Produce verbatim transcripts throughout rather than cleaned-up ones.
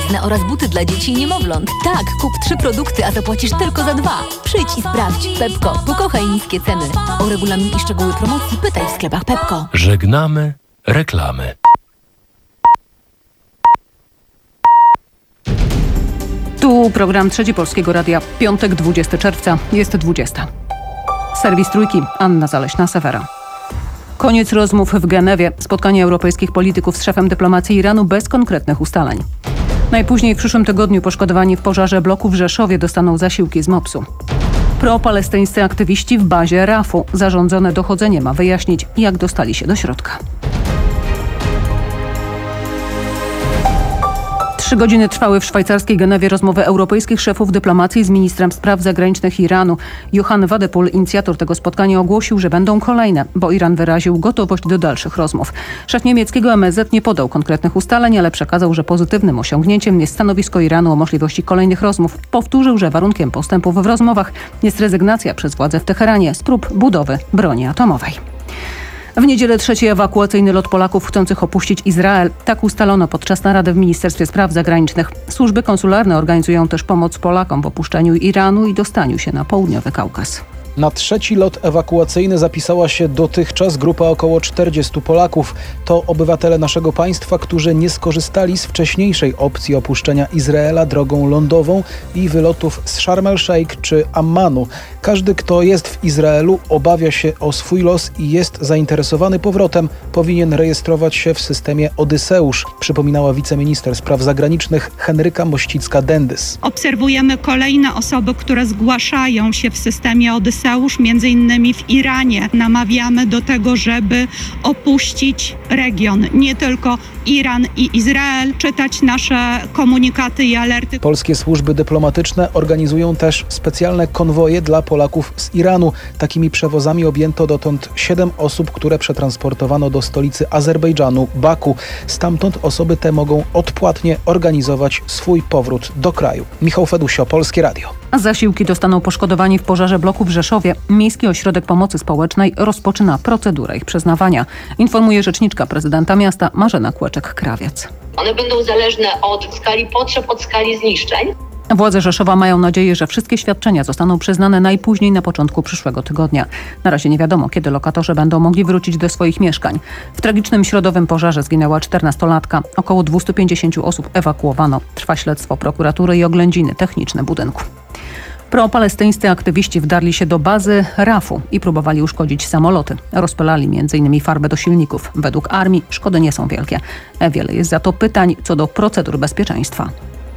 nowoczesne oraz buty dla dzieci i niemowląt. Tak, kup trzy produkty, a zapłacisz tylko za dwa. Przyjdź i sprawdź. Pepko, pokochaj niskie ceny. O regulamin i szczegóły promocji pytaj w sklepach Pepko. Żegnamy reklamy. Tu program Trzeci Polskiego Radia. Piątek, dwudziestego czerwca, jest dwudziesta. Serwis Trójki, Anna Zaleśna-Sewera. Koniec rozmów w Genewie. Spotkanie europejskich polityków z szefem dyplomacji Iranu bez konkretnych ustaleń. Najpóźniej w przyszłym tygodniu poszkodowani w pożarze bloku w Rzeszowie dostaną zasiłki z mopsu. Pro-palestyńscy aktywiści w bazie Rafu. Zarządzone dochodzenie ma wyjaśnić, jak dostali się do środka. Trzy godziny trwały w szwajcarskiej Genewie rozmowy europejskich szefów dyplomacji z ministrem spraw zagranicznych Iranu. Johan Wadepool, inicjator tego spotkania, ogłosił, że będą kolejne, bo Iran wyraził gotowość do dalszych rozmów. Szef niemieckiego M S Z nie podał konkretnych ustaleń, ale przekazał, że pozytywnym osiągnięciem jest stanowisko Iranu o możliwości kolejnych rozmów. Powtórzył, że warunkiem postępów w rozmowach jest rezygnacja przez władze w Teheranie z prób budowy broni atomowej. W niedzielę trzeci ewakuacyjny lot Polaków chcących opuścić Izrael. Tak ustalono podczas narady w Ministerstwie Spraw Zagranicznych. Służby konsularne organizują też pomoc Polakom w opuszczeniu Iranu i dostaniu się na południowy Kaukaz. Na trzeci lot ewakuacyjny zapisała się dotychczas grupa około czterdziestu Polaków. To obywatele naszego państwa, którzy nie skorzystali z wcześniejszej opcji opuszczenia Izraela drogą lądową i wylotów z Sharm el-Sheikh czy Ammanu. Każdy, kto jest w Izraelu, obawia się o swój los i jest zainteresowany powrotem, powinien rejestrować się w systemie Odyseusz, przypominała wiceminister spraw zagranicznych Henryka Mościcka-Dendys. Obserwujemy kolejne osoby, które zgłaszają się w systemie Odyseusz, między innymi w Iranie. Namawiamy do tego, żeby opuścić region, nie tylko Iran i Izrael, czytać nasze komunikaty i alerty. Polskie służby dyplomatyczne organizują też specjalne konwoje dla Polaków z Iranu. Takimi przewozami objęto dotąd siedem osób, które przetransportowano do stolicy Azerbejdżanu, Baku. Stamtąd osoby te mogą odpłatnie organizować swój powrót do kraju. Michał Fedusio, Polskie Radio. Zasiłki dostaną poszkodowani w pożarze bloku w Rzeszowie. Miejski Ośrodek Pomocy Społecznej rozpoczyna procedurę ich przyznawania. Informuje rzeczniczka prezydenta miasta Marzena Kłeczek-Krawiec. One będą zależne od skali potrzeb, od skali zniszczeń. Władze Rzeszowa mają nadzieję, że wszystkie świadczenia zostaną przyznane najpóźniej na początku przyszłego tygodnia. Na razie nie wiadomo, kiedy lokatorzy będą mogli wrócić do swoich mieszkań. W tragicznym środowym pożarze zginęła czternastolatka. Około dwieście pięćdziesiąt osób ewakuowano. Trwa śledztwo prokuratury i oględziny techniczne budynku. Pro-palestyńscy aktywiści wdarli się do bazy Rafu i próbowali uszkodzić samoloty. Rozpylali między innymi farbę do silników. Według armii szkody nie są wielkie. Wiele jest za to pytań co do procedur bezpieczeństwa.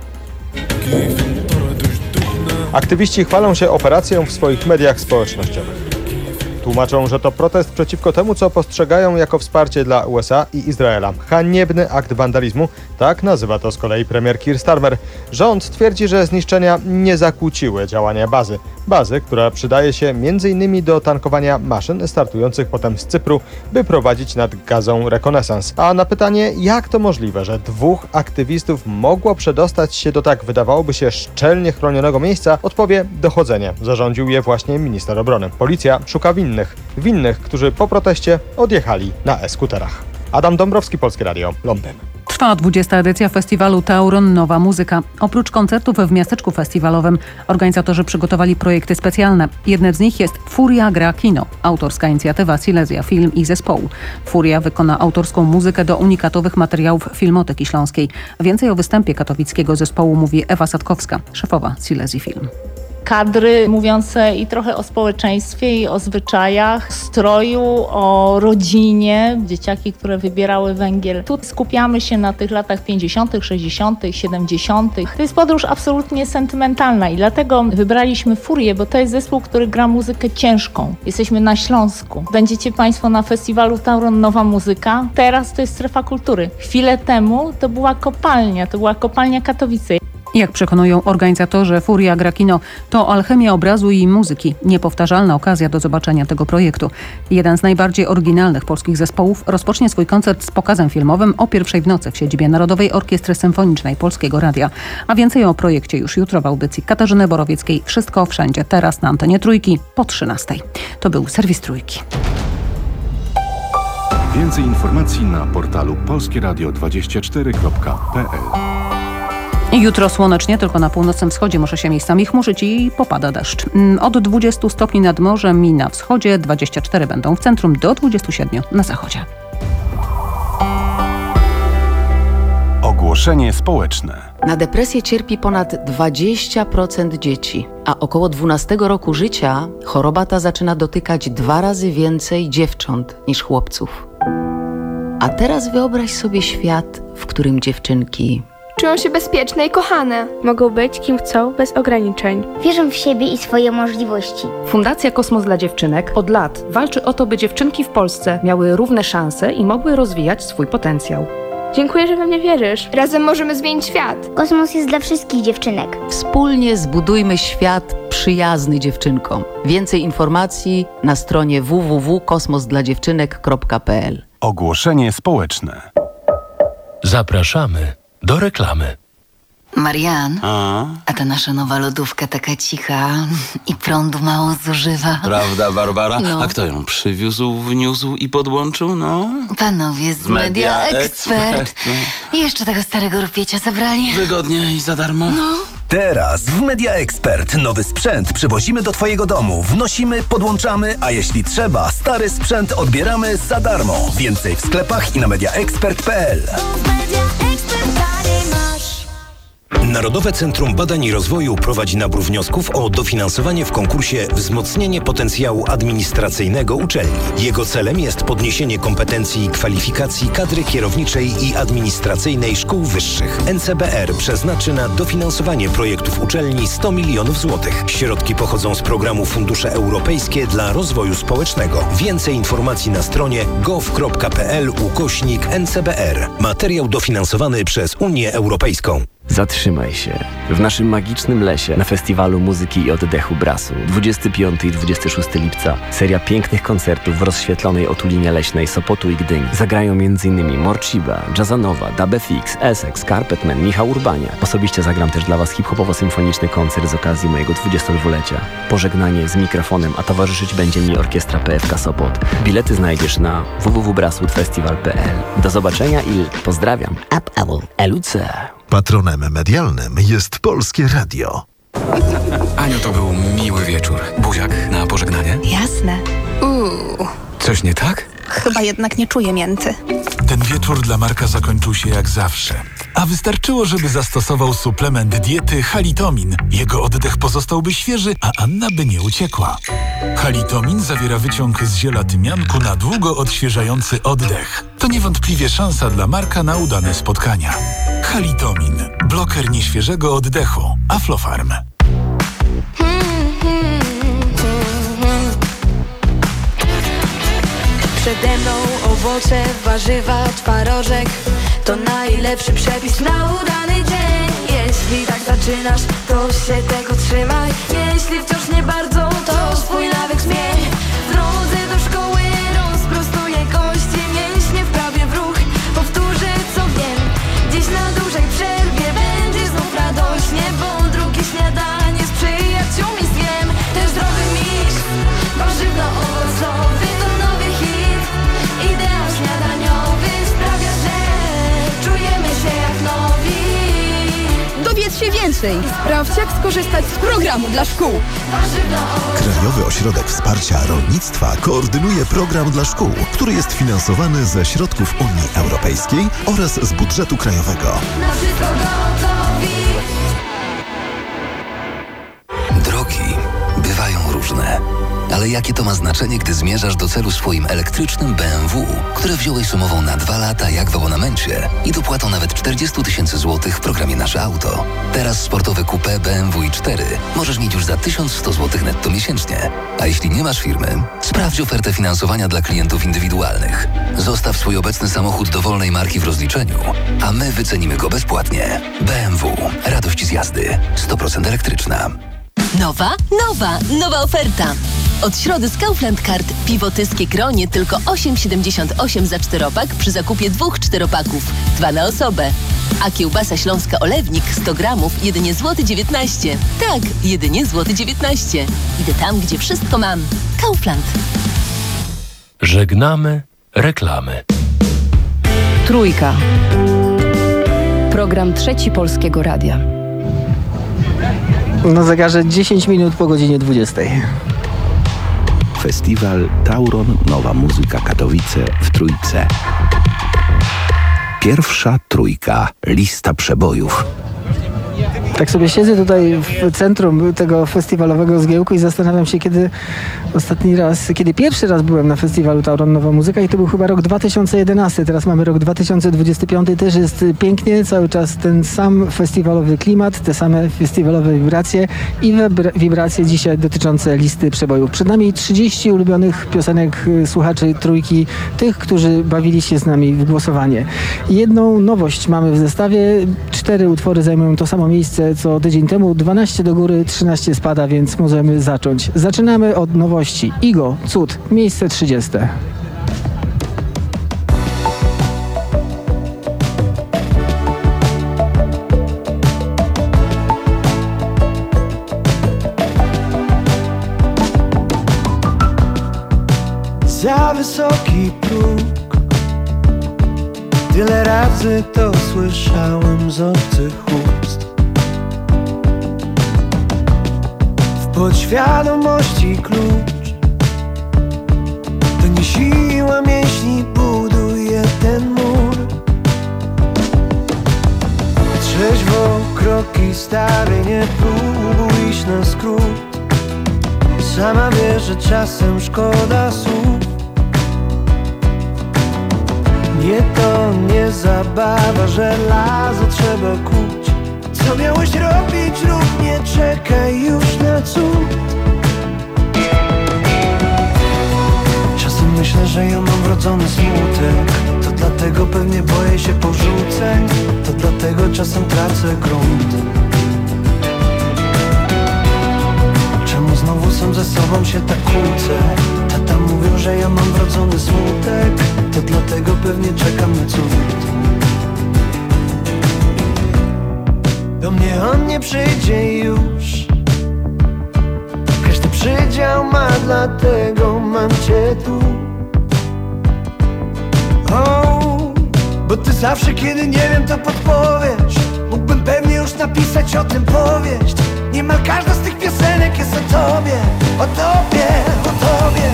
Aktywiści chwalą się operacją w swoich mediach społecznościowych. Tłumaczą, że to protest przeciwko temu, co postrzegają jako wsparcie dla U S A i Izraela. Haniebny akt wandalizmu, tak nazywa to z kolei premier Keir Starmer. Rząd twierdzi, że zniszczenia nie zakłóciły działania bazy. Bazy, która przydaje się między innymi do tankowania maszyn startujących potem z Cypru, by prowadzić nad Gazą rekonesans. A na pytanie, jak to możliwe, że dwóch aktywistów mogło przedostać się do tak, wydawałoby się, szczelnie chronionego miejsca, odpowie dochodzenie. Zarządził je właśnie minister obrony. Policja szuka winnych. Winnych, którzy po proteście odjechali na e-skuterach. Adam Dąbrowski, Polskie Radio, Londyn. Trwa dwudziesta edycja festiwalu Tauron Nowa Muzyka. Oprócz koncertów w miasteczku festiwalowym organizatorzy przygotowali projekty specjalne. Jednym z nich jest Furia gra kino, autorska inicjatywa Silesia Film i zespołu. Furia wykona autorską muzykę do unikatowych materiałów Filmoteki Śląskiej. Więcej o występie katowickiego zespołu mówi Ewa Sadkowska, szefowa Silesii Film. Kadry mówiące i trochę o społeczeństwie, i o zwyczajach, stroju, o rodzinie, dzieciaki, które wybierały węgiel. Tu skupiamy się na tych latach pięćdziesiątych, sześćdziesiątych, siedemdziesiątych. To jest podróż absolutnie sentymentalna i dlatego wybraliśmy Furię, bo to jest zespół, który gra muzykę ciężką. Jesteśmy na Śląsku. Będziecie Państwo na festiwalu Tauron Nowa Muzyka. Teraz to jest strefa kultury. Chwilę temu to była kopalnia, to była kopalnia Katowice. Jak przekonują organizatorzy, Furia gra kino to alchemia obrazu i muzyki. Niepowtarzalna okazja do zobaczenia tego projektu. Jeden z najbardziej oryginalnych polskich zespołów rozpocznie swój koncert z pokazem filmowym o pierwszej w nocy w siedzibie Narodowej Orkiestry Symfonicznej Polskiego Radia. A więcej o projekcie już jutro w audycji Katarzyny Borowieckiej. Wszystko wszędzie teraz na antenie Trójki po trzynastej. To był serwis Trójki. Więcej informacji na portalu polskieradio dwadzieścia cztery kropka p l. Jutro słonecznie, tylko na północnym wschodzie może się miejscami chmurzyć i popada deszcz. Od dwudziestu stopni nad morzem i na wschodzie, dwadzieścia cztery będą w centrum, do dwudziestu siedmiu na zachodzie. Ogłoszenie społeczne. Na depresję cierpi ponad dwadzieścia procent dzieci, a około dwunastego roku życia choroba ta zaczyna dotykać dwa razy więcej dziewcząt niż chłopców. A teraz wyobraź sobie świat, w którym dziewczynki czują się bezpieczne i kochane. Mogą być kim chcą, bez ograniczeń. Wierzą w siebie i swoje możliwości. Fundacja Kosmos dla Dziewczynek od lat walczy o to, by dziewczynki w Polsce miały równe szanse i mogły rozwijać swój potencjał. Dziękuję, że we mnie wierzysz. Razem możemy zmienić świat. Kosmos jest dla wszystkich dziewczynek. Wspólnie zbudujmy świat przyjazny dziewczynkom. Więcej informacji na stronie w w w kropka kosmos dla dziewczynek kropka p l. Ogłoszenie społeczne. Zapraszamy do reklamy. Marian, A? a ta nasza nowa lodówka taka cicha i prądu mało zużywa. Prawda, Barbara? No. A kto ją przywiózł, wniósł i podłączył, no? Panowie z Media, Media Expert. Expert. I jeszcze tego starego rupiecia zabrali. Wygodnie i za darmo. No. Teraz w Media Expert nowy sprzęt przywozimy do Twojego domu, wnosimy, podłączamy, a jeśli trzeba, stary sprzęt odbieramy za darmo. Więcej w sklepach i na mediaexpert kropka p l. Narodowe Centrum Badań i Rozwoju prowadzi nabór wniosków o dofinansowanie w konkursie Wzmocnienie potencjału administracyjnego uczelni. Jego celem jest podniesienie kompetencji i kwalifikacji kadry kierowniczej i administracyjnej szkół wyższych. N C B R przeznaczy na dofinansowanie projektów uczelni sto milionów złotych. Środki pochodzą z programu Fundusze Europejskie dla Rozwoju Społecznego. Więcej informacji na stronie gov kropka p l ukośnik N C B R. Materiał dofinansowany przez Unię Europejską. Zatrzymaj się. W naszym magicznym lesie na Festiwalu Muzyki i Oddechu Brasu dwudziestego piątego i dwudziestego szóstego lipca seria pięknych koncertów w rozświetlonej otulinie leśnej Sopotu i Gdyni. Zagrają m.in. Morciba, Jazzanowa, Dub F X, Essex, Carpetman, Michał Urbaniak. Osobiście zagram też dla Was hip-hopowo-symfoniczny koncert z okazji mojego dwudziestodwulecia. Pożegnanie z mikrofonem, a towarzyszyć będzie mi orkiestra P F K Sopot. Bilety znajdziesz na w w w kropka braswoodfestival kropka p l. Do zobaczenia i pozdrawiam. Up, up, L U C. Patronem medialnym jest Polskie Radio. Aniu, to był miły wieczór. Buziak na pożegnanie? Jasne. Uuu. Coś nie tak? Chyba jednak nie czuję mięty. Ten wieczór dla Marka zakończył się jak zawsze. A wystarczyło, żeby zastosował suplement diety Halitomin. Jego oddech pozostałby świeży, a Anna by nie uciekła. Halitomin zawiera wyciąg z ziela tymianku na długo odświeżający oddech. To niewątpliwie szansa dla Marka na udane spotkania. Halitomin. Bloker nieświeżego oddechu. Aflofarm. Przede mną owoce, warzywa, twarożek. To najlepszy przepis na udany dzień. Jeśli tak zaczynasz, to się tego trzymaj. Jeśli wciąż nie bardzo, to swój nawyk zmień. W drodze do szkoły rozprostuję kości, mięśnie wprawię w ruch. Powtórzę co wiem, dziś na dużej przerwie będzie znów radośnie, bo drugie śniadanie z przyjaciółmi zjem. Też zdrowy miś, warzywno-owocowy to nowy hit. Ideał śniadaniowy sprawia, że czujemy się jak nowi. Dowiedz się więcej i sprawdź, jak skorzystać z programu dla szkół. Krajowy Ośrodek Wsparcia Rolnictwa koordynuje program dla szkół, który jest finansowany ze środków Unii Europejskiej oraz z budżetu krajowego. Na wszystko gotowi. Drogi bywają różne. Ale jakie to ma znaczenie, gdy zmierzasz do celu swoim elektrycznym B M W, które wziąłeś sumową na dwa lata jak w abonamencie i dopłatą nawet czterdzieści tysięcy złotych w programie Nasze Auto. Teraz sportowe coupé B M W i cztery możesz mieć już za tysiąc sto złotych netto miesięcznie. A jeśli nie masz firmy, sprawdź ofertę finansowania dla klientów indywidualnych. Zostaw swój obecny samochód dowolnej marki w rozliczeniu, a my wycenimy go bezpłatnie. B M W. Radość z jazdy. sto procent elektryczna. Nowa, nowa, nowa oferta. Od środy z Kaufland Card piwo tyskie Gronie tylko osiem siedemdziesiąt osiem za czteropak przy zakupie dwóch czteropaków. Dwa na osobę. A kiełbasa śląska Olewnik sto gramów jedynie złoty dziewiętnaście. Tak, jedynie złoty dziewiętnaście. Idę tam, gdzie wszystko mam. Kaufland. Żegnamy reklamy. Trójka. Program Trzeci Polskiego Radia. Na zegarze dziesięć minut po godzinie dwudziestej. Festiwal Tauron Nowa Muzyka Katowice w Trójce. Pierwsza trójka. Lista przebojów. Tak sobie siedzę tutaj w centrum tego festiwalowego zgiełku i zastanawiam się, kiedy ostatni raz, kiedy pierwszy raz byłem na festiwalu Tauron Nowa Muzyka i to był chyba rok dwa tysiące jedenasty. Teraz mamy rok dwa tysiące dwudziesty piąty. Też jest pięknie, cały czas ten sam festiwalowy klimat, te same festiwalowe wibracje i wibracje dzisiaj dotyczące listy przebojów. Przed nami trzydzieści ulubionych piosenek słuchaczy trójki, tych, którzy bawili się z nami w głosowanie. Jedną nowość mamy w zestawie. Cztery utwory zajmują to samo miejsce co tydzień temu. dwanaście do góry, trzynaście spada, więc możemy zacząć. Zaczynamy od nowości. Igo, Cud, miejsce trzydzieste. Za wysoki próg, tyle razy to słyszałem z obcych ust. W podświadomości klucz to nie siła mięśni buduje ten mur. Trzeźwo kroki stawię, nie próbuj iść na skrót. Sama wiesz, że czasem szkoda słów. Nie to nie zabawa, żelazo trzeba kuć. Co miałeś robić, rób, nie czekaj już na cud. Czasem myślę, że ja mam wrodzony smutek. To dlatego pewnie boję się porzuceń. To dlatego czasem tracę grunt. Czemu znowu sam ze sobą się tak kłócę? Tata mówił, że ja mam wrodzony smutek. To dlatego pewnie czekam na cud. Do mnie on nie przyjdzie już. Każdy przydział ma, dlatego mam cię tu. Oh, bo ty zawsze, kiedy nie wiem, to podpowiesz. Mógłbym pewnie już napisać o tym powieść. Niemal każda z tych piosenek jest o tobie, o tobie, o tobie.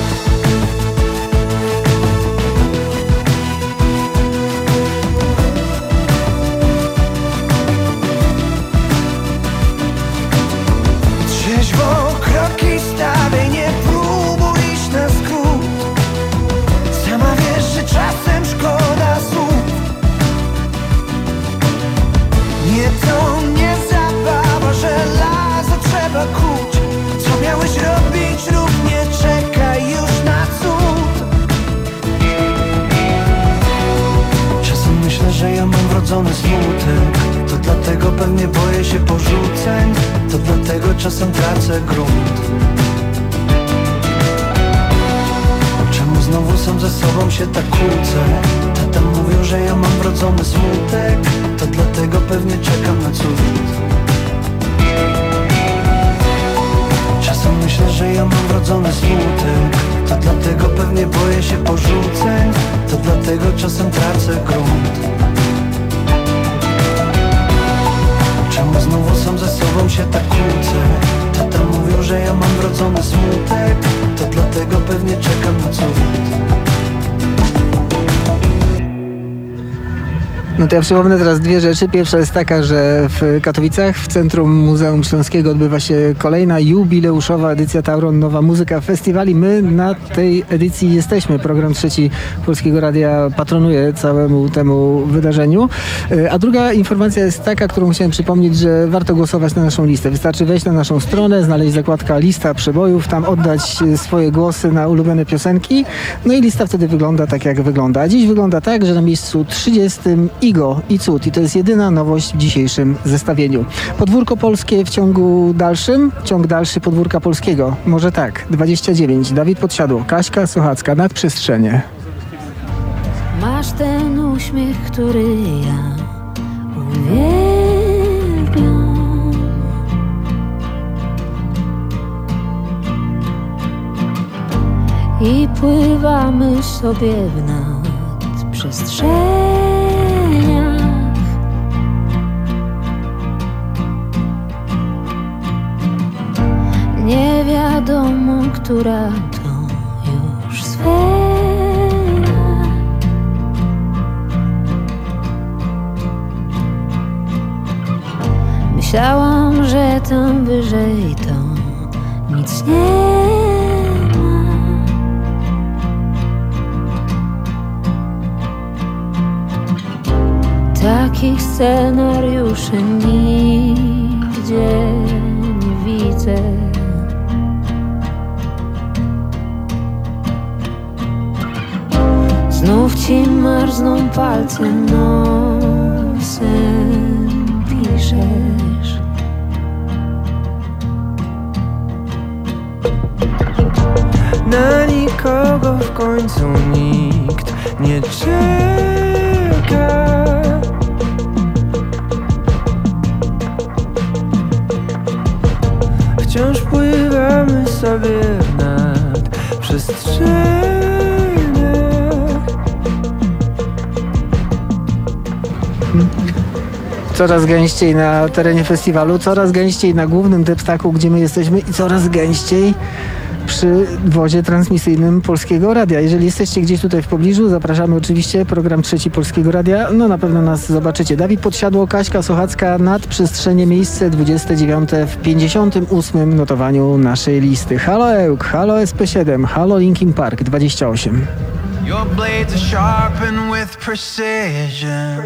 Trzeźwo kroki stawię, nie próbuj iść na skrót. Sama wiesz, że czasem szkoda słów. Nie to nie zabawa, żelazo trzeba kuć. Co miałeś robić, rób, nie czekaj już na cud. Czasem myślę, że ja mam wrodzony smutek. To dlatego pewnie boję się porzuceń. To dlatego czasem tracę grunt. Czemu znowu sam ze sobą się tak kłócę? Tata mówił, że ja mam wrodzony smutek. To dlatego pewnie czekam na cud. Czasem myślę, że ja mam wrodzony smutek. To dlatego pewnie boję się porzuceń. To dlatego czasem tracę grunt. Czemu znowu sam ze sobą się tak kłócę? Tata mówił, że ja mam wrodzony smutek. To dlatego pewnie czekam na cud. No to ja przypomnę teraz dwie rzeczy. Pierwsza jest taka, że w Katowicach, w Centrum Muzeum Śląskiego odbywa się kolejna jubileuszowa edycja Tauron Nowa Muzyka Festiwali. My na tej edycji jesteśmy. Program Trzeci Polskiego Radia patronuje całemu temu wydarzeniu. A druga informacja jest taka, którą chciałem przypomnieć, że warto głosować na naszą listę. Wystarczy wejść na naszą stronę, znaleźć zakładka Lista Przebojów, tam oddać swoje głosy na ulubione piosenki. No i lista wtedy wygląda tak, jak wygląda. A dziś wygląda tak, że na miejscu trzydziestym Igo i Cud. I to jest jedyna nowość w dzisiejszym zestawieniu. Podwórko polskie w ciągu dalszym, ciąg dalszy podwórka polskiego. Może tak, dwadzieścia dziewięć, Dawid Podsiadło, Kaśka Sochacka, Nadprzestrzenie. Masz ten uśmiech, który ja uwielbiam. I pływamy sobie w nadprzestrzeniach. która to już sfera. Myślałam, że tam wyżej to nic nie ma. Takich scenariuszy nigdzie nie widzę. Znów ci marzną palce, nosem piszesz. Na nikogo w końcu nikt nie czeka. Wciąż pływamy sobie nad przestrzeniach. Coraz gęściej na terenie festiwalu, coraz gęściej na głównym deptaku, gdzie my jesteśmy i coraz gęściej przy wozie transmisyjnym Polskiego Radia. Jeżeli jesteście gdzieś tutaj w pobliżu, zapraszamy oczywiście, program Trzeci Polskiego Radia. No na pewno nas zobaczycie. Dawid Podsiadło, Kaśka Sochacka, Nadprzestrzenie, miejsce dwudzieste dziewiąte w pięćdziesiątym ósmym notowaniu naszej listy. Halo Euk, halo S P siedem, halo Linkin Park dwadzieścia osiem. Your blades are sharpened with precision,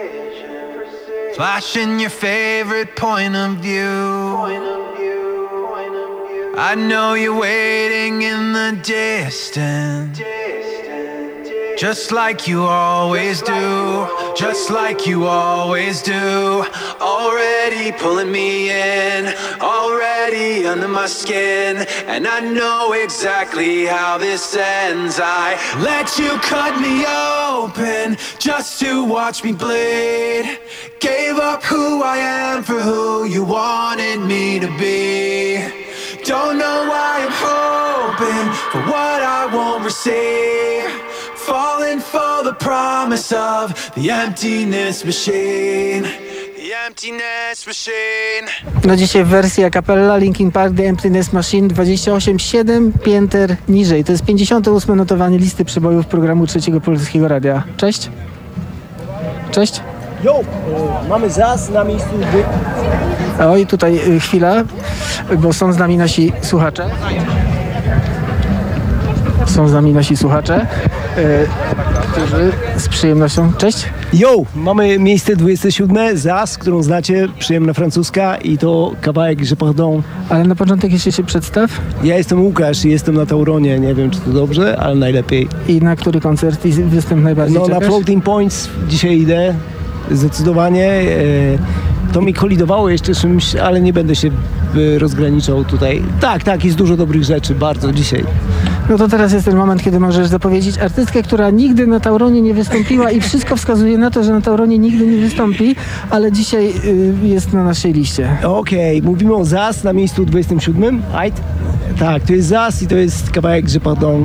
flashing your favorite point of view. I know you're waiting in the distance, just like you always do, just like you always do. Already pulling me in, already under my skin, and I know exactly how this ends. I let you cut me open just to watch me bleed. Gave up who I am for who you wanted me to be. Don't know why I'm hoping for what I won't receive, falling for the promise of the emptiness machine, the emptiness machine. No dzisiaj w wersji a cappella Linkin Park The Emptiness Machine dwadzieścia osiem, siedem pięter niżej. To jest pięćdziesiąte ósme notowanie listy przebojów programu Trzeciego Polskiego Radia. Cześć. Cześć. Jo, y, mamy zas na miejscu. Oj, tutaj y, chwila, bo są z nami nasi słuchacze. Są z nami nasi słuchacze, y, którzy z przyjemnością... Cześć. Jo, mamy miejsce dwudzieste siódme, zas, którą znacie, przyjemna francuska i to kawałek Je Pardon. Ale na początek jeszcze się przedstaw. Ja jestem Łukasz i jestem na Tauronie, nie wiem czy to dobrze, ale najlepiej. I na który koncert i występ najbardziej No czekasz? Na Floating Points dzisiaj idę, zdecydowanie. E, to mi kolidowało jeszcze czymś, ale nie będę się e, rozgraniczał tutaj. Tak, tak, jest dużo dobrych rzeczy, bardzo dzisiaj. No to teraz jest ten moment, kiedy możesz zapowiedzieć artystkę, która nigdy na Tauronie nie wystąpiła i wszystko wskazuje na to, że na Tauronie nigdy nie wystąpi, ale dzisiaj y, jest na naszej liście. Okej, okay, mówimy o Zas na miejscu dwudziestym siódmym. Right? Tak, to jest Zas i to jest kawałek Je Pardon.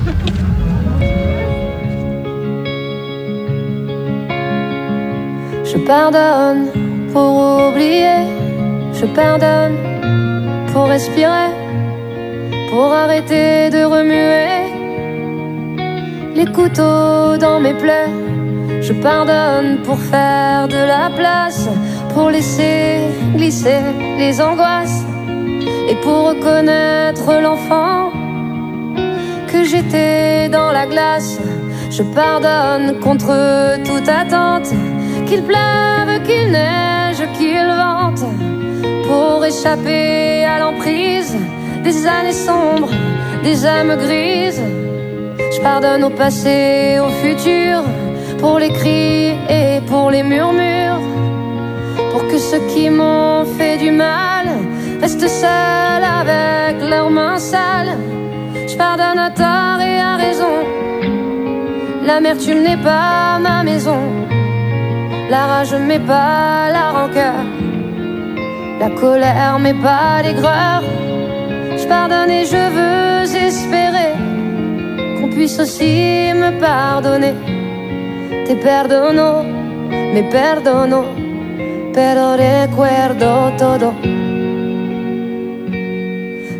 Je pardonne pour oublier, je pardonne pour respirer, pour arrêter de remuer les couteaux dans mes plaies. Je pardonne pour faire de la place, pour laisser glisser les angoisses et pour reconnaître l'enfant que j'étais dans la glace. Je pardonne contre toute attente, qu'il pleuve, qu'il neige, qu'il vente, pour échapper à l'emprise des années sombres, des âmes grises. Je pardonne au passé, au futur, pour les cris et pour les murmures, pour que ceux qui m'ont fait du mal restent seuls avec leurs mains sales. Je pardonne à tort et à raison, l'amertume n'est pas ma maison, la rage m'est pas la rancœur, la colère m'est pas l'aigreur. Je pardonne et je veux espérer qu'on puisse aussi me pardonner. Te perdono, me perdono, pero recuerdo todo.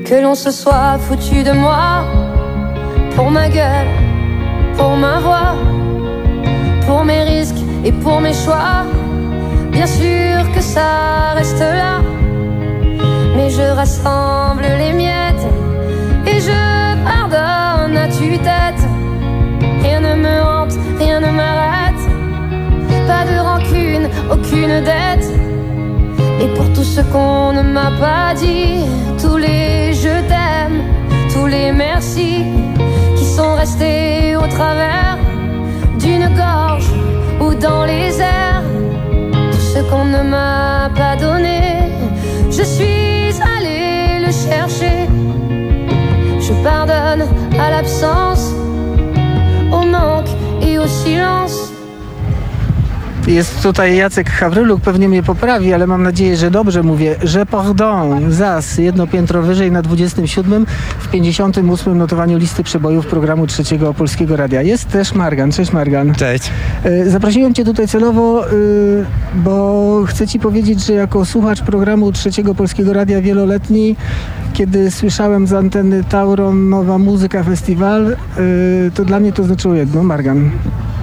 que l'on se soit foutu de moi. Pour ma gueule, pour ma voix, pour mes risques et pour mes choix. Bien sûr que ça reste là, mais je rassemble les miettes et je pardonne à tue-tête. Rien ne me hante, rien ne m'arrête. Pas de rancune, aucune dette. Et pour tout ce qu'on ne m'a pas dit, tous les je t'aime, tous les merci qui sont restés au travers d'une gorge ou dans les airs. Tout ce qu'on ne m'a pas donné, je suis allée le chercher. Je pardonne à l'absence, au manque i au silence. Jest tutaj Jacek Hawryluk, pewnie mnie poprawi, ale mam nadzieję, że dobrze mówię. Je pardon, zas, jedno piętro wyżej na dwudziestym siódmym w pięćdziesiątym ósmym notowaniu listy przebojów programu Trzeciego Polskiego Radia. Jest też Margan. Cześć Margan. Cześć. Zaprosiłem Cię tutaj celowo, bo chcę Ci powiedzieć, że jako słuchacz programu Trzeciego Polskiego Radia wieloletni, kiedy słyszałem z anteny Tauron Nowa Muzyka Festiwal, to dla mnie to znaczyło jedno, Margan.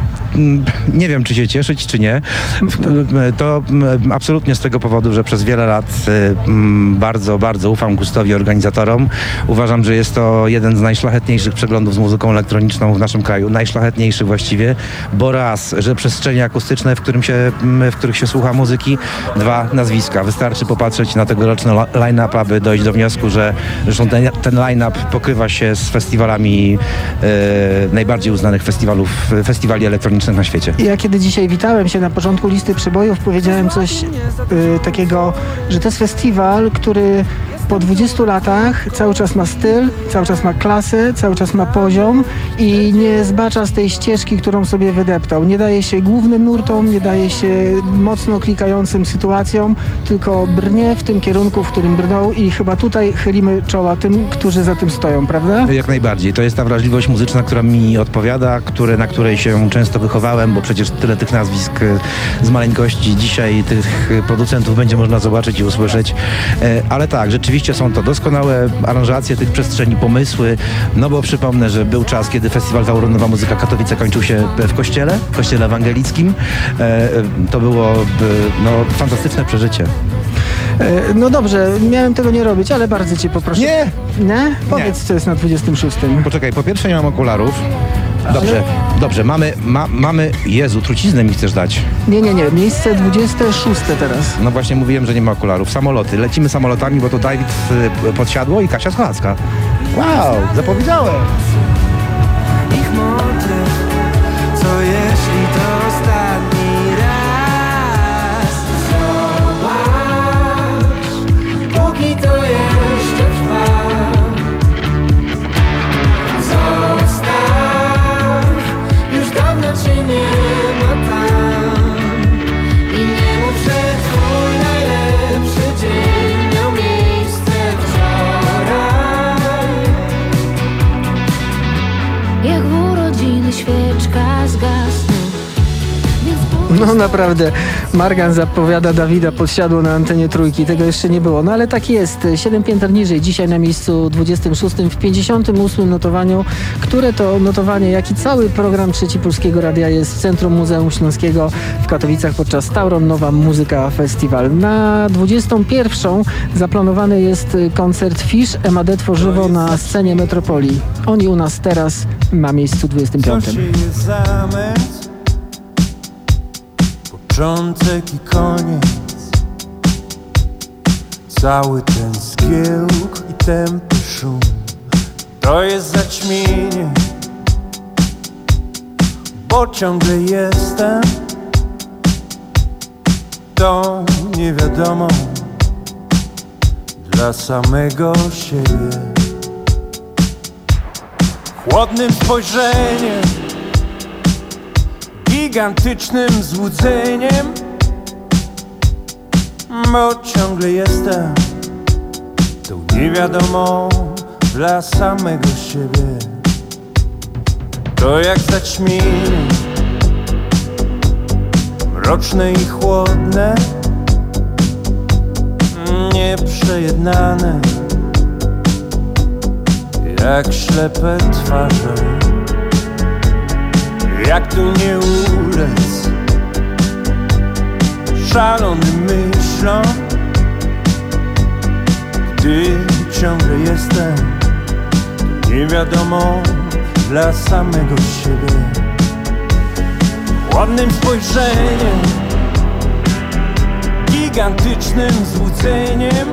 Nie wiem, czy się cieszyć, czy nie. To absolutnie z tego powodu, że przez wiele lat bardzo, bardzo ufam gustowi organizatorom. Uważam, że jest to jeden z najszlachetniejszych przeglądów z muzyką elektroniczną w naszym kraju. Najszlachetniejszy właściwie, bo raz, że przestrzenie akustyczne, w, którym się, w których się słucha muzyki. Dwa, nazwiska. Wystarczy popatrzeć na tegoroczny line-up, aby dojść do wniosku, że zresztą ten, ten line-up pokrywa się z festiwalami e, najbardziej uznanych festiwalów, festiwali elektronicznych na świecie. Ja kiedy dzisiaj witałem się na początku listy przebojów, powiedziałem coś y, takiego, że to jest festiwal, który po dwudziestu latach cały czas ma styl, cały czas ma klasę, cały czas ma poziom i nie zbacza z tej ścieżki, którą sobie wydeptał. Nie daje się głównym nurtom, nie daje się mocno klikającym sytuacjom, tylko brnie w tym kierunku, w którym brnął i chyba tutaj chylimy czoła tym, którzy za tym stoją, prawda? Jak najbardziej. To jest ta wrażliwość muzyczna, która mi odpowiada, które, na której się często wychowałem, bo przecież tyle tych nazwisk z maleńkości. Dzisiaj tych producentów będzie można zobaczyć i usłyszeć. Ale tak, rzeczywiście są to doskonałe aranżacje tych przestrzeni, pomysły, no bo przypomnę, że był czas, kiedy Festiwal Tauron Nowa Muzyka Katowice kończył się w kościele, w kościele ewangelickim. To było no, fantastyczne przeżycie. No dobrze, miałem tego nie robić, ale bardzo Cię poproszę. Nie! Nie? Powiedz, co jest na dwudziestym szóstym. Poczekaj, po pierwsze nie mam okularów. Dobrze, ale... dobrze, mamy, ma, mamy... Jezu, truciznę mi chcesz dać. Nie, nie, nie, miejsce dwudzieste szóste teraz. No właśnie mówiłem, że nie ma okularów. Samoloty, lecimy samolotami, bo to Dawid y, Podsiadło i Kasia Schowacka. Wow, zapowiedziałem. Ich motyw, co jeśli to ostatni raz? Zobacz, póki to jeszcze trwa. Cię nie ma tam i nie mów, że twój najlepszy dzień miał miejsce wczoraj. Jak w urodziny świeczka zgasnie. No naprawdę, Margan zapowiada Dawida Podsiadło na antenie Trójki. Tego jeszcze nie było. No ale tak jest. Siedem pięter niżej. Dzisiaj na miejscu dwudziestym szóstym w pięćdziesiątym ósmym notowaniu, które to notowanie, jak i cały program Trzeci Polskiego Radia jest w Centrum Muzeum Śląskiego w Katowicach podczas Tauron Nowa Muzyka Festiwal. Na dwudziestą pierwszą zaplanowany jest koncert Fish Emadet Tworzywo na scenie Metropolii. Oni u nas teraz na miejscu dwudziestym piątym. Początek i koniec, cały ten zgiełk i tępy szum, to jest zaćmienie, bo ciągle jestem tą niewiadomą dla samego siebie. Chłodnym spojrzeniem, gigantycznym złudzeniem, bo ciągle jestem tą niewiadomą dla samego siebie. To jak zaćmienie, mroczne i chłodne, nieprzejednane, jak ślepe twarze. Jak tu nie ulec szalonym myślom, gdy ciągle jestem nie wiadomo dla samego siebie. Ładnym spojrzeniem, gigantycznym złudzeniem.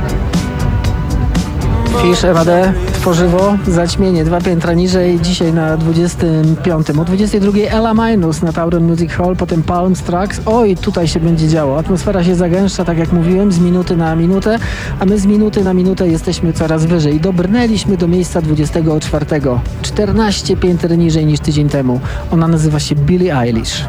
Fish, M A D, Tworzywo, Zaćmienie, dwa piętra niżej, dzisiaj na dwudziestym piątym. O dwudziestej drugiej Ela Minus na Tauron Music Hall, potem Palm Tracks. Oj, tutaj się będzie działo. Atmosfera się zagęszcza, tak jak mówiłem, z minuty na minutę, a my z minuty na minutę jesteśmy coraz wyżej. Dobrnęliśmy do miejsca dwudziestego czwartego. czternaście pięter niżej niż tydzień temu. Ona nazywa się Billie Eilish.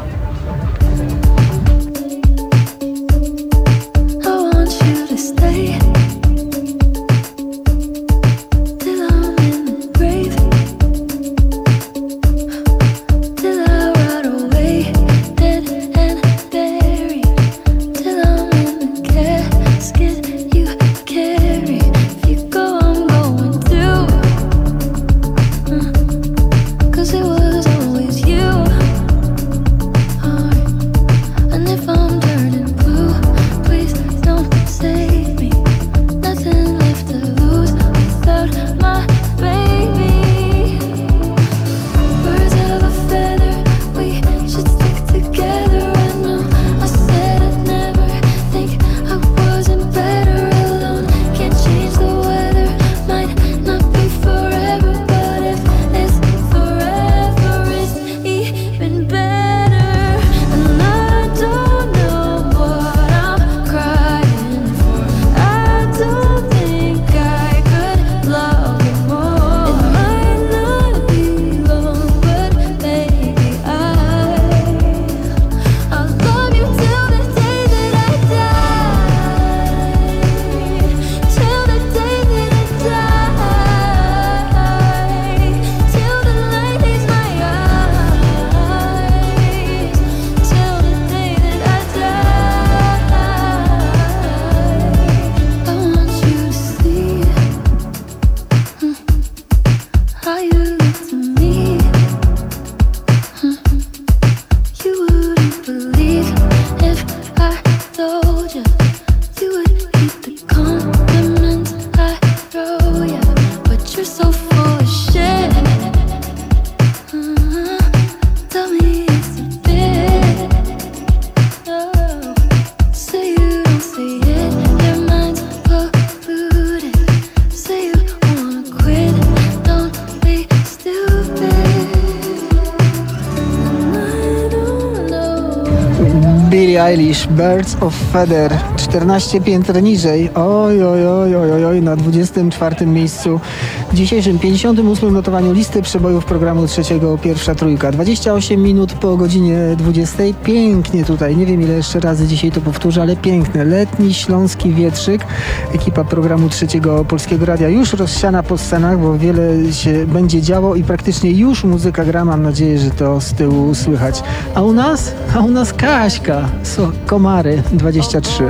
Billie Eilish, Birds of Feather, czternaście pięter niżej, oj, oj, oj, oj, oj, na dwudziestym czwartym miejscu w dzisiejszym pięćdziesiątym ósmym notowaniu listy przebojów programu trzeciego, pierwsza trójka. dwadzieścia osiem minut po godzinie dwudziestej. Pięknie tutaj, nie wiem ile jeszcze razy dzisiaj to powtórzę, ale piękne. Letni śląski wietrzyk. Ekipa programu trzeciego Polskiego Radia już rozsiana po scenach, bo wiele się będzie działo i praktycznie już muzyka gra. Mam nadzieję, że to z tyłu słychać. A u nas? A u nas Kaśka. So, Komary dwadzieścia trzy.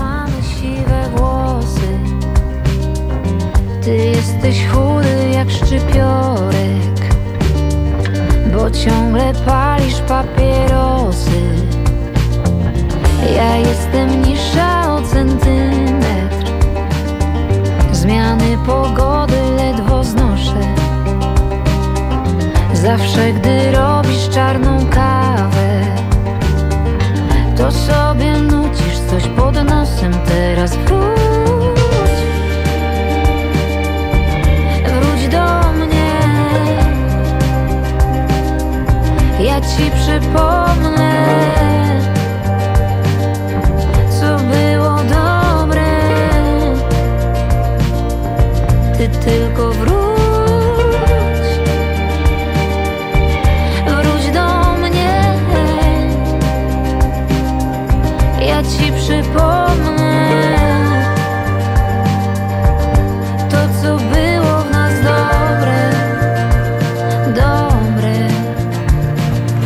Siwe włosy, ty jesteś chudy jak szczypiorek, bo ciągle palisz papierosy. Ja jestem niższa o centymetr, zmiany pogody ledwo znoszę. Zawsze gdy robisz czarną kawę, to sobie nucisz coś pod nosem. Teraz wróć, wróć do mnie, ja ci przypomnę, co było dobre.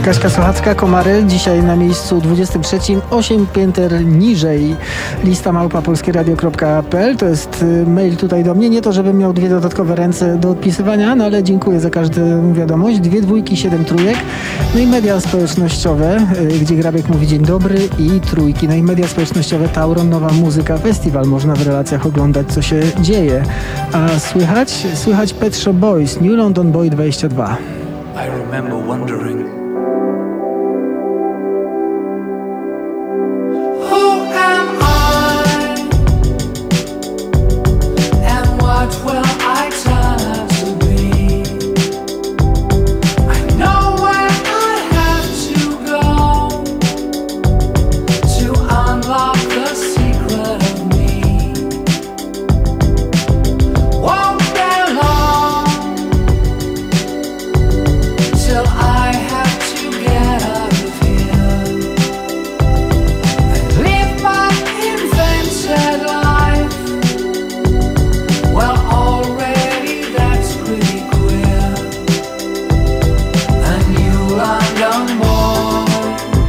Kaśka Sochacka, Komary. Dzisiaj na miejscu dwudziestym trzecim, osiem pięter niżej. Lista małpa polskieradio kropka p l. To jest mail tutaj do mnie. Nie to, żebym miał dwie dodatkowe ręce do odpisywania, no ale dziękuję za każdą wiadomość. Dwie dwójki, siedem trójek. No i media społecznościowe, gdzie Grabiek mówi dzień dobry i trójki. No i media społecznościowe Tauron, Nowa Muzyka, Festiwal. Można w relacjach oglądać, co się dzieje. A słychać? Słychać Pet Shop Boys, New London Boy dwadzieścia dwa. I remember wondering, who am I and what will I turn out to be? I know where I have to go to unlock the secret of me. Won't be long till I have to get out of here and live my invented life. Well, already that's pretty queer. A new London boy,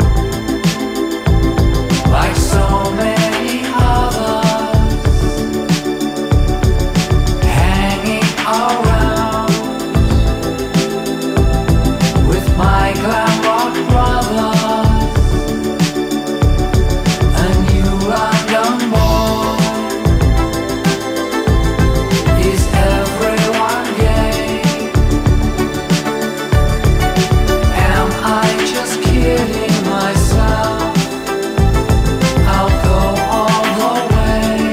like so many others, hanging around with my glam rock brothers. A new London boy, is everyone gay? Am I just kidding myself? I'll go all the way.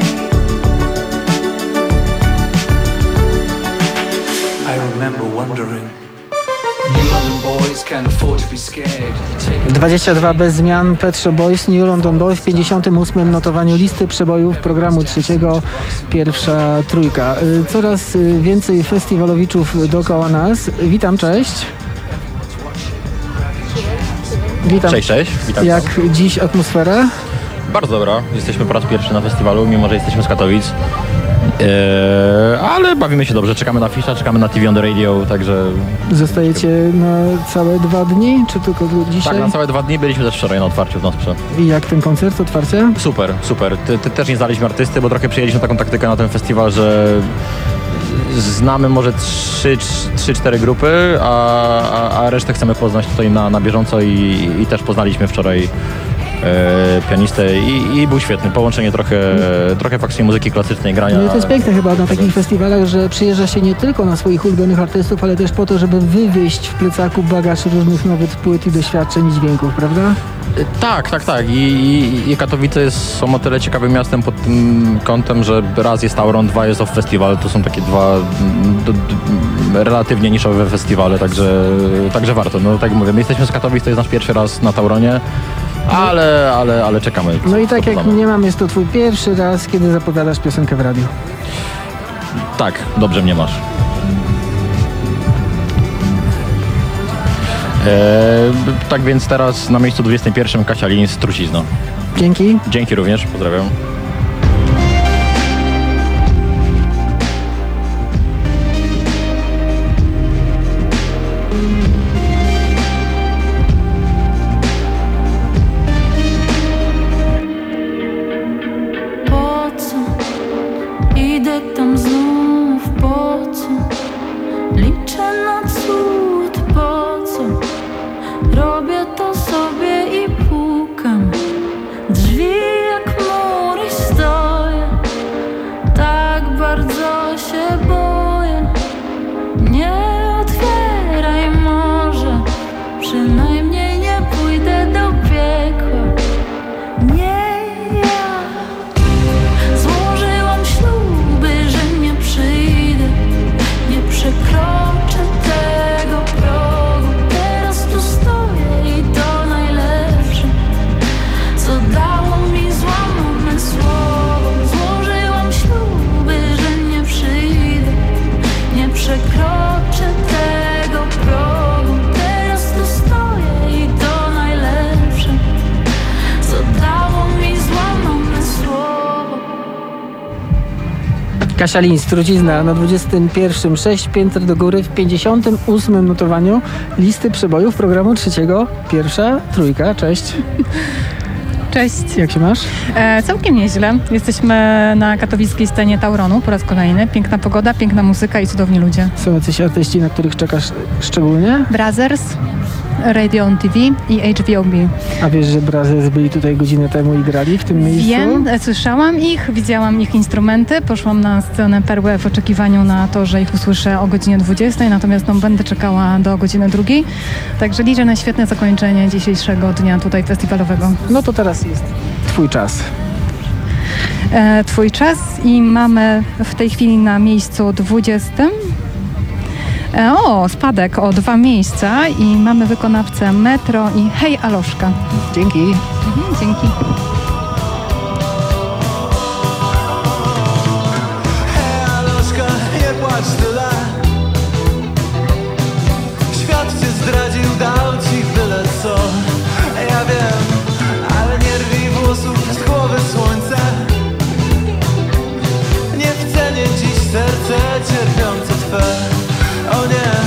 I remember wondering, New London boys can't afford to be scared. Take dwadzieścia dwa bez zmian, Pet Shop Boys, New London Boys w pięćdziesiątym ósmym notowaniu listy przebojów programu trzeciego, pierwsza trójka. Y, Coraz y, więcej festiwalowiczów dookoła nas. Witam, cześć. Witam. Cześć, cześć. Witam. Jak dziś atmosfera? Bardzo dobra. Jesteśmy po raz pierwszy na festiwalu, mimo że jesteśmy z Katowic. Eee, ale bawimy się dobrze. Czekamy na Fisza, czekamy na T V on the Radio, także... Zostajecie na całe dwa dni, czy tylko dzisiaj? Tak, na całe dwa dni. Byliśmy też wczoraj na otwarciu w Nosprze. I jak ten koncert, otwarcie? Super, super. Ty, ty też nie znaliśmy artysty, bo trochę przyjęliśmy taką taktykę na ten festiwal, że znamy może trzy cztery grupy, a, a, a resztę chcemy poznać tutaj na, na bieżąco i, i też poznaliśmy wczoraj e, pianistę i, i był świetny. Połączenie trochę, e, trochę faktycznie muzyki klasycznej, grania. No i to jest piękne chyba na takich festiwalach, że przyjeżdża się nie tylko na swoich ulubionych artystów, ale też po to, żeby wywieźć w plecaku bagaż różnych nowych płyt i doświadczeń i dźwięków, prawda? Tak, tak, tak. I, i, i Katowice jest, są o tyle ciekawym miastem pod tym kątem, że raz jest Tauron, dwa jest Off Festival. To są takie dwa d, d, relatywnie niszowe festiwale, także, także warto. No tak jak mówię, my jesteśmy z Katowic, to jest nasz pierwszy raz na Tauronie, ale, ale, ale czekamy. No i tak jak nie mam, jest to twój pierwszy raz, kiedy zapowiadasz piosenkę w radiu. Tak, dobrze mnie masz. Eee, tak więc teraz na miejscu dwudziestym pierwszym Kasia Lins, Trucizno. Dzięki. Dzięki również, pozdrawiam. Po co idę tam znów, po co liczę na cud, po co robię to sobie i pukam drzwi jak mury, stoję tak bardzo się boję. Nie otwieraj może, przynajmniej nie pójdę do piekła. Nie ja złożyłam śluby, że nie przyjdę. Kasia Linz, Trucizna na dwudziestym pierwszym, sześć pięter do góry, w pięćdziesiątym ósmym notowaniu listy przebojów programu trzeciego. Pierwsza trójka, cześć. Cześć. Jak się masz? E, całkiem nieźle. Jesteśmy na katowickiej scenie Tauronu po raz kolejny. Piękna pogoda, piękna muzyka i cudowni ludzie. Są jacyś artyści, na których czekasz szczególnie? Brothers, Radio on T V i H B O B. A wiesz, że Brothers byli tutaj godzinę temu i grali w tym miejscu? Wiem, e, słyszałam ich, widziałam ich instrumenty, poszłam na scenę Perłę w oczekiwaniu na to, że ich usłyszę o godzinie dwudziestej, natomiast no, będę czekała do godziny drugiej. Także liczę na świetne zakończenie dzisiejszego dnia tutaj festiwalowego. No to teraz jest twój czas. E, twój czas i mamy w tej chwili na miejscu dwudziestym. E, o, spadek o dwa miejsca i mamy wykonawcę Metro i Hej Aloszka. Dzięki. Mhm, dzięki. Świat cię zdradził, dał ci byle co. Ja wiem, ale nie rwij włosów z głowy słońca. Nie wcenię dziś serce cierpiące twe. O nie.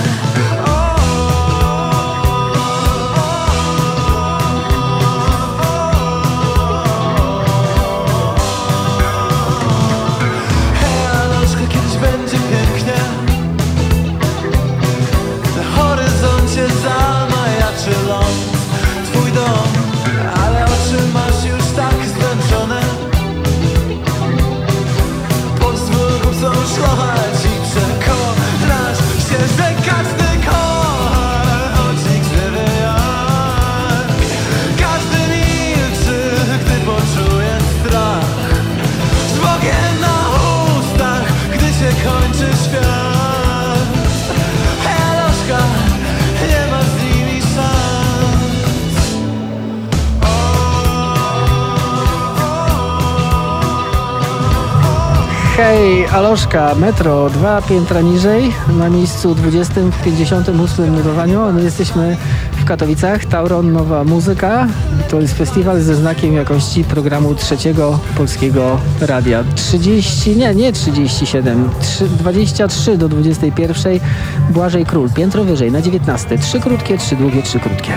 Hej, Aloszka, Metro, dwa piętra niżej, na miejscu dwudziestym w pięćdziesiątym ósmym notowaniu. A my jesteśmy w Katowicach, Tauron, nowa muzyka. To jest festiwal ze znakiem jakości programu trzeciego Polskiego Radia. trzydzieści, nie, nie trzydzieści siedem, dwadzieścia trzy do dwudziestej pierwszej. Błażej Król, piętro wyżej, na dziewiętnaste. Trzy krótkie, trzy długie, trzy krótkie.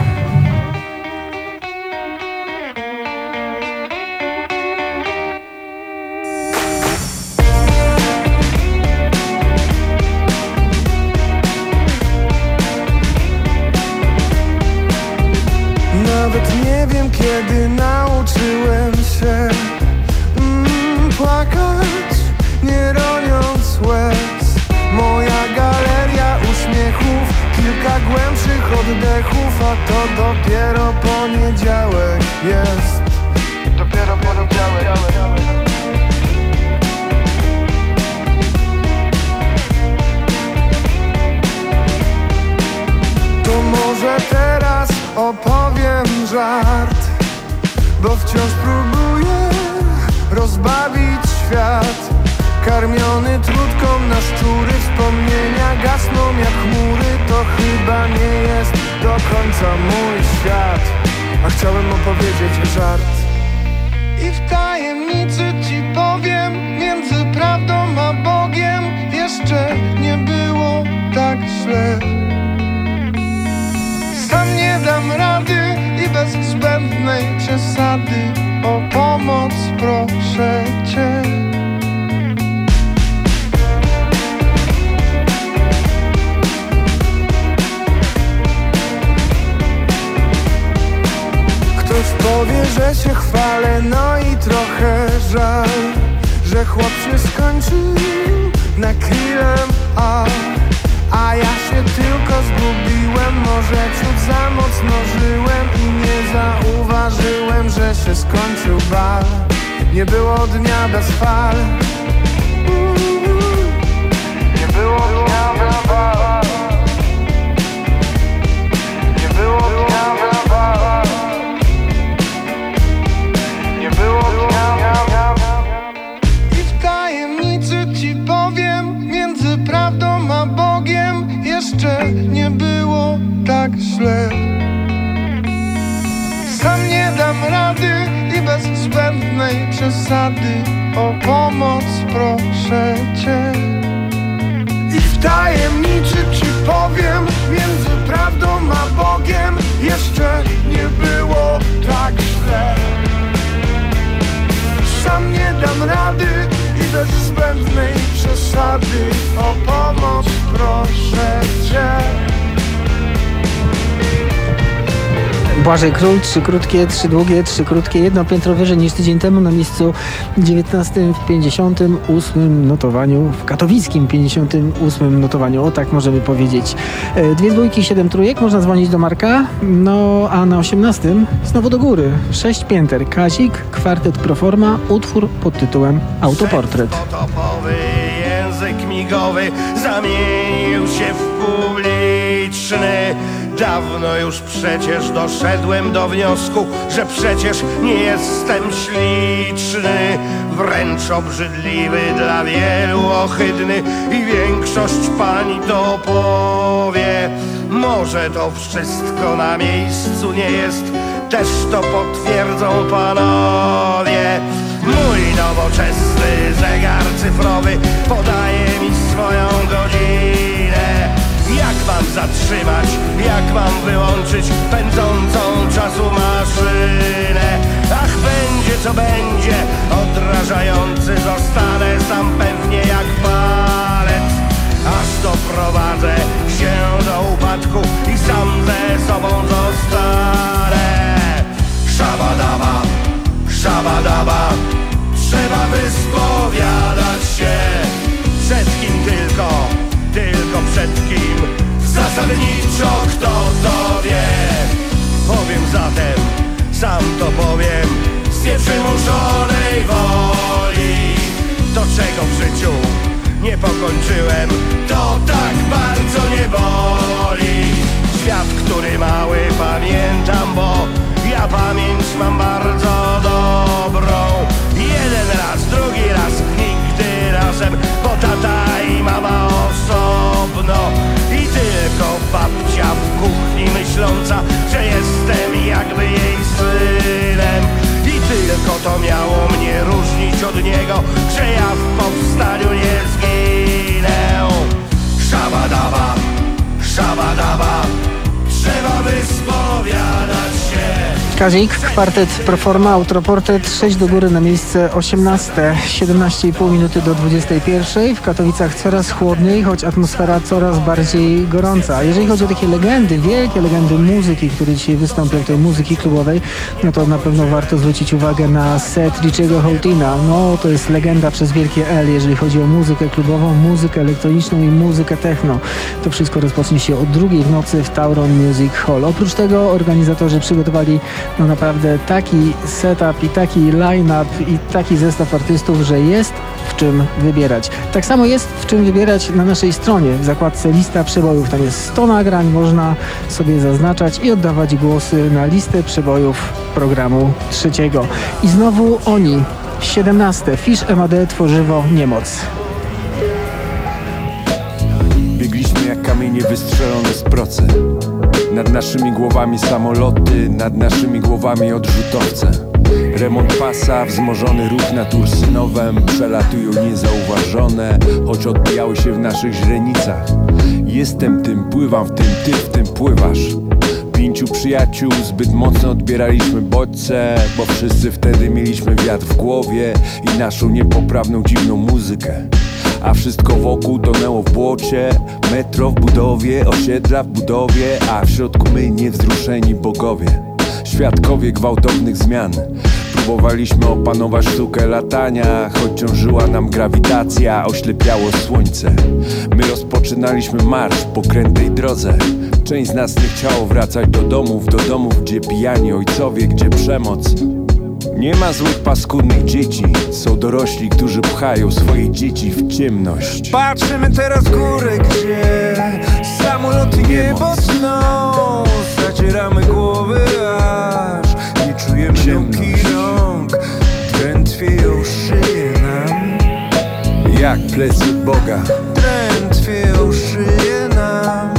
Nawet nie wiem, kiedy nauczyłem się mm, płakać, nie roniąc łez. Moja galeria uśmiechów, kilka głębszych oddechów, a to dopiero poniedziałek jest. Dopiero poniedziałek. To może teraz opowiem żart, bo wciąż próbuję rozbawić świat. Karmiony trutką na szczury, wspomnienia gasną jak chmury. To chyba nie jest do końca mój świat, a chciałem opowiedzieć żart. I w tajemnicy ci powiem, między prawdą a Bogiem jeszcze nie było tak źle. Sam nie dam rady i bez zbędnej przesady o pomoc proszę cię. Ktoś powie, że się chwalę, no i trochę żal, że chłop się skończył na killem A. A ja się tylko zgubiłem, może ciut za mocno żyłem i nie zauważyłem, że się skończył bal. Nie było dnia bez fal. Nie było dnia bez fal. Nie było dnia bez fal. Nie było dnia bez fal. I w tajemnicy ci powiem, między prawdą a Bogiem jeszcze nie było tak źle. Sam nie dam rady i bez zbędnej przesady o pomoc proszę cię. tajemniczy ci powiem, między prawdą a Bogiem jeszcze nie było tak źle. Sam nie dam rady i bez zbędnej przesady, o pomoc proszę cię. Błażej Król, trzy krótkie, trzy długie, trzy krótkie, jedno piętro wyżej niż tydzień temu na miejscu dziewiętnastym w pięćdziesiątym ósmym notowaniu, w katowickim pięćdziesiątym ósmym notowaniu, o tak możemy powiedzieć. Dwie dwójki, siedem trójek, można dzwonić do Marka, no a na osiemnastym znowu do góry, sześć pięter, Kazik, kwartet Proforma, utwór pod tytułem Autoportret. Potopowy język migowy zamienił się w publiczny. Dawno już przecież doszedłem do wniosku, że przecież nie jestem śliczny, wręcz obrzydliwy, dla wielu ohydny i większość pani to powie. Może to wszystko na miejscu nie jest, też to potwierdzą panowie. Mój nowoczesny zegar cyfrowy podaje mi swoją godzinę. Jak mam zatrzymać, jak mam wyłączyć pędzącą czasu maszynę? Ach, będzie co będzie, odrażający zostanę sam pewnie jak palec, aż doprowadzę się do upadku i sam ze sobą zostanę. Szabadaba, szabadaba, trzeba wyspowiadać się. Przed kim tylko, tylko przed kim? Zasadniczo kto to wie? Powiem zatem, sam to powiem, z nieprzymuszonej woli. To czego w życiu nie pokończyłem, to tak bardzo nie boli. Świat, który mały pamiętam, bo ja pamięć mam bardzo dobrą. Jeden raz, drugi raz, nigdy razem, bo tata i mama osobno. I tylko babcia w kuchni myśląca, że jestem jakby jej synem. I tylko to miało mnie różnić od niego, że ja w powstaniu nie zginę. Szabadaba, szabadaba, trzeba wyspowiadać się. Kazik, kwartet Proforma, Autoportret, sześć do góry na miejsce osiemnaste, siedemnaście i pół minuty do dwudziestej pierwszej. W Katowicach coraz chłodniej, choć atmosfera coraz bardziej gorąca. Jeżeli chodzi o takie legendy, wielkie legendy muzyki, które dzisiaj wystąpią, tej muzyki klubowej, no to na pewno warto zwrócić uwagę na set Richiego Houghtina. No to jest legenda przez wielkie L, jeżeli chodzi o muzykę klubową, muzykę elektroniczną i muzykę techno. To wszystko rozpocznie się o drugiej w nocy w Tauron Music Hall. Oprócz tego organizatorzy przygotowali no naprawdę taki setup i taki line-up i taki zestaw artystów, że jest w czym wybierać. Tak samo jest w czym wybierać na naszej stronie, w zakładce lista przebojów. Tam jest sto nagrań, można sobie zaznaczać i oddawać głosy na listę przebojów programu trzeciego. I znowu oni, siedemnaste, Fish M A D, Tworzywo, Niemoc. Biegliśmy jak kamienie wystrzelone z procy. Nad naszymi głowami samoloty, nad naszymi głowami odrzutowce. Remont pasa, wzmożony ruch nad Ursynowem, przelatują niezauważone, choć odbijały się w naszych źrenicach. Jestem tym, pływam w tym, ty w tym pływasz. Pięciu przyjaciół, zbyt mocno odbieraliśmy bodźce, bo wszyscy wtedy mieliśmy wiatr w głowie i naszą niepoprawną, dziwną muzykę. A wszystko wokół tonęło w błocie, metro w budowie, osiedla w budowie, a w środku my niewzruszeni bogowie, świadkowie gwałtownych zmian. Próbowaliśmy opanować sztukę latania, choć ciążyła nam grawitacja, oślepiało słońce. My rozpoczynaliśmy marsz po krętej drodze. Część z nas nie chciało wracać do domów, do domów, gdzie pijani ojcowie, gdzie przemoc. Nie ma złych, paskudnych dzieci, są dorośli, którzy pchają swoje dzieci w ciemność. Patrzymy teraz w górę, gdzie samoloty niebo sną. Zacieramy głowy, aż nie czujemy nóg i rąk. Drętwieją szyje nam jak plecy Boga. Drętwieją szyje nam.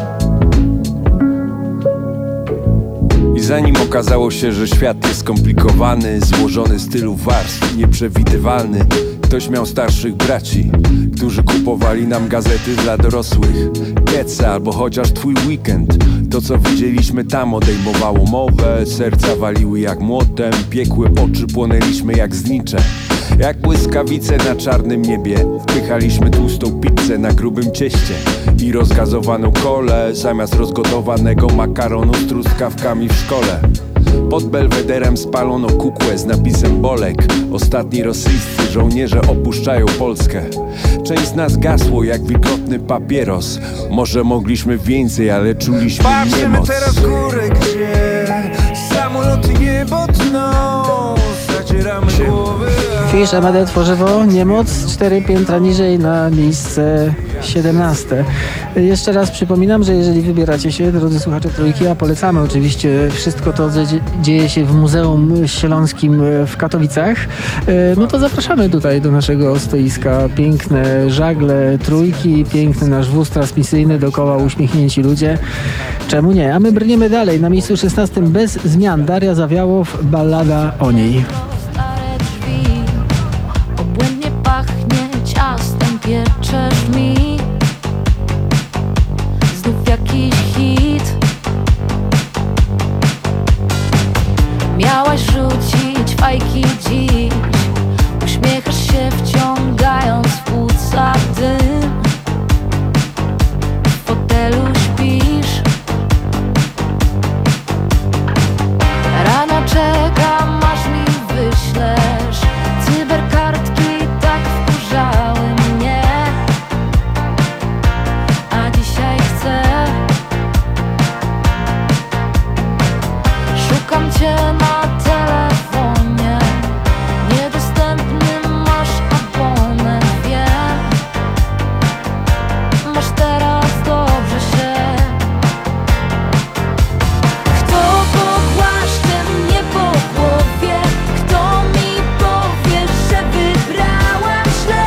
I zanim okazało się, że świat jest skomplikowany, złożony z tylu warstw, nieprzewidywalny, Ktoś miał starszych braci, którzy kupowali nam gazety dla dorosłych. Kiece albo chociaż twój weekend. To co widzieliśmy tam odejmowało mowę. Serca waliły jak młotem, piekłe oczy płonęliśmy jak znicze. Jak błyskawice na czarnym niebie. Wpychaliśmy tłustą pizzę na grubym cieście i rozgazowaną kolę zamiast rozgotowanego makaronu z truskawkami w szkole. Pod Belwederem spalono kukłę z napisem Bolek. Ostatni rosyjscy żołnierze opuszczają Polskę. Część z nas gasło jak wilgotny papieros. Może mogliśmy więcej, ale czuliśmy Patrzymy niemoc. teraz w górę, gdzie samoloty niebo tną. Zacieramy głowy. Fisz, Amade, Tworzywo, Niemoc, cztery piętra niżej na miejsce siedemnaste. Jeszcze raz przypominam, że jeżeli wybieracie się, drodzy słuchacze Trójki, a polecamy oczywiście wszystko to, co dzieje się w Muzeum Śląskim w Katowicach, no to zapraszamy tutaj do naszego stoiska. Piękne żagle Trójki, piękny nasz wóz transmisyjny, dookoła uśmiechnięci ludzie. Czemu nie? A my brniemy dalej. Na miejscu szesnastym bez zmian Daria Zawiałow, Ballada o niej. Obłędnie pachnie ciastem, pieczesz mi. Znów jakiś hit. Miałaś rzucić fajki dziś. Uśmiechasz się, wciągając w płuca dym. W fotelu śpisz. Rano czekam, aż mi wyślesz cyberkartki, tak wkurzały mnie. A dzisiaj chcę. Szukam cię na telefonie. Niedostępny masz abonent, wiem. Masz teraz dobrze się. Kto pogłaszcze mnie po głowie? Kto mi powie, że wybrałam źle?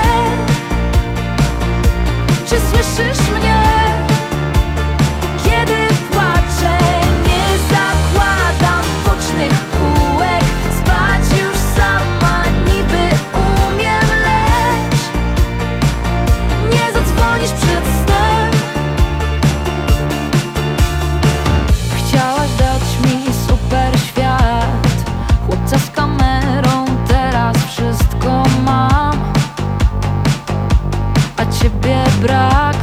Czy słyszysz mnie? Kiedy płaczę, nie zakładam bocznych kółek. Spać już sama niby umiem, lecz nie zadzwonisz przed snem. Chciałaś dać mi super świat, chłopca z kamerą, teraz wszystko mam, a ciebie brak.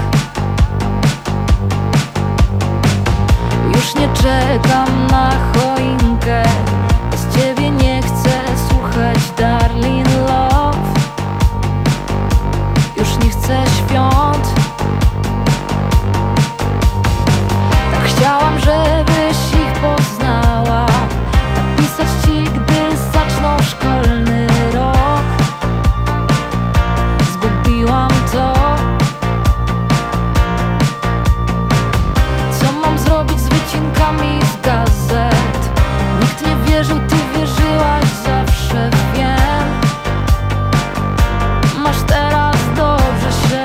Już nie czekam na choinkę, z ciebie nie chcę słuchać Darling Love. Już nie chcę świąt. Tak chciałam, żebyś ich poznała. Napisać ci, gdy zaczną szkolny rok. Zgubiłam to. Co mam zrobić z wycinkami z gazet? Nikt nie wierzył, ty wierzyłaś zawsze, wiem. Masz teraz dobrze się.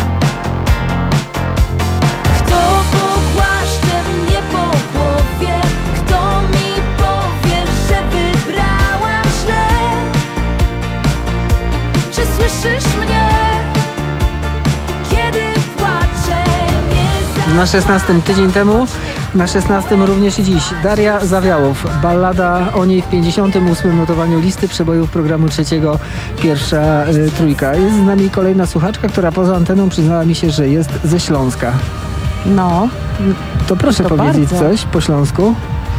Kto pogłaszcze mnie po głowie? Kto mi powie, że wybrałam źle? Czy słyszysz mnie? Kiedy płaczę, nie Na szesnastym tydzień temu, na szesnastym również i dziś Daria Zawiałow, Ballada o niej w pięćdziesiątym ósmym notowaniu listy przebojów programu trzeciego, pierwsza y, trójka. Jest z nami kolejna słuchaczka, która poza anteną przyznała mi się, że jest ze Śląska. No. To proszę To powiedzieć bardzo. coś po śląsku.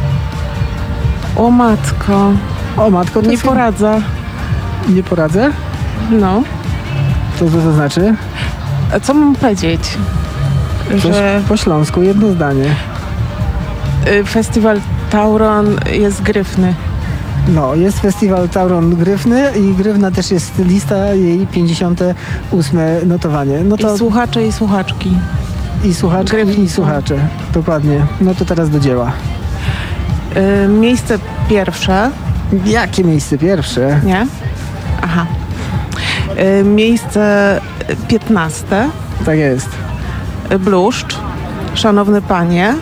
O matko. O matko, to Nie jest- poradzę. Nie poradzę? No. To co to znaczy? A co mam powiedzieć? Coś Że po śląsku, jedno zdanie. y, festiwal Tauron jest gryfny. No, jest festiwal Tauron Gryfny i Gryfna też jest lista, jej pięćdziesiąte ósme notowanie. No to I słuchacze i słuchaczki. I słuchaczki Gryfni i są. słuchacze. Dokładnie. No to teraz do dzieła. Y, miejsce pierwsze. Jakie miejsce pierwsze? Nie? Aha. Y, miejsce piętnaste. Tak jest. Y, Bluszcz. Szanowny panie.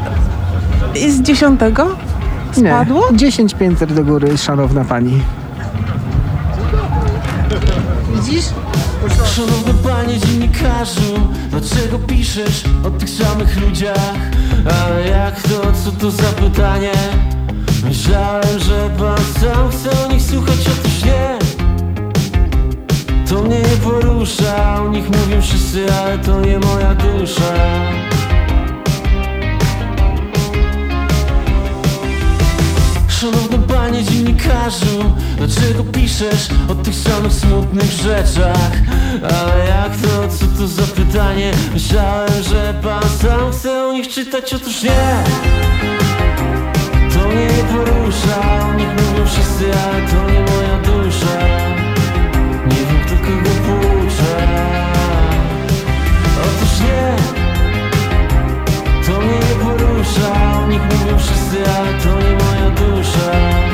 Y, I z dziesiątego spadło? Nie. dziesięć pięter do góry, szanowna pani. Widzisz? Szanowny panie dziennikarzu, dlaczego piszesz o tych samych ludziach? Ale jak to, co to za pytanie? Myślałem, że pan sam chce o nich słuchać, otóż nie. To mnie nie porusza, o nich mówią wszyscy, ale to nie moja dusza. Szanowny panie dziennikarzu, dlaczego piszesz o tych samych smutnych rzeczach? Ale jak to, co to za pytanie? Myślałem, że pan sam chce o nich czytać, otóż nie. To mnie nie porusza, o nich mówią wszyscy, ale to nie moja dusza. Nie wiem, kto kogo poucza. Otóż nie. To mnie nie porusza, o nich mówią wszyscy, ale to nie moja dusza.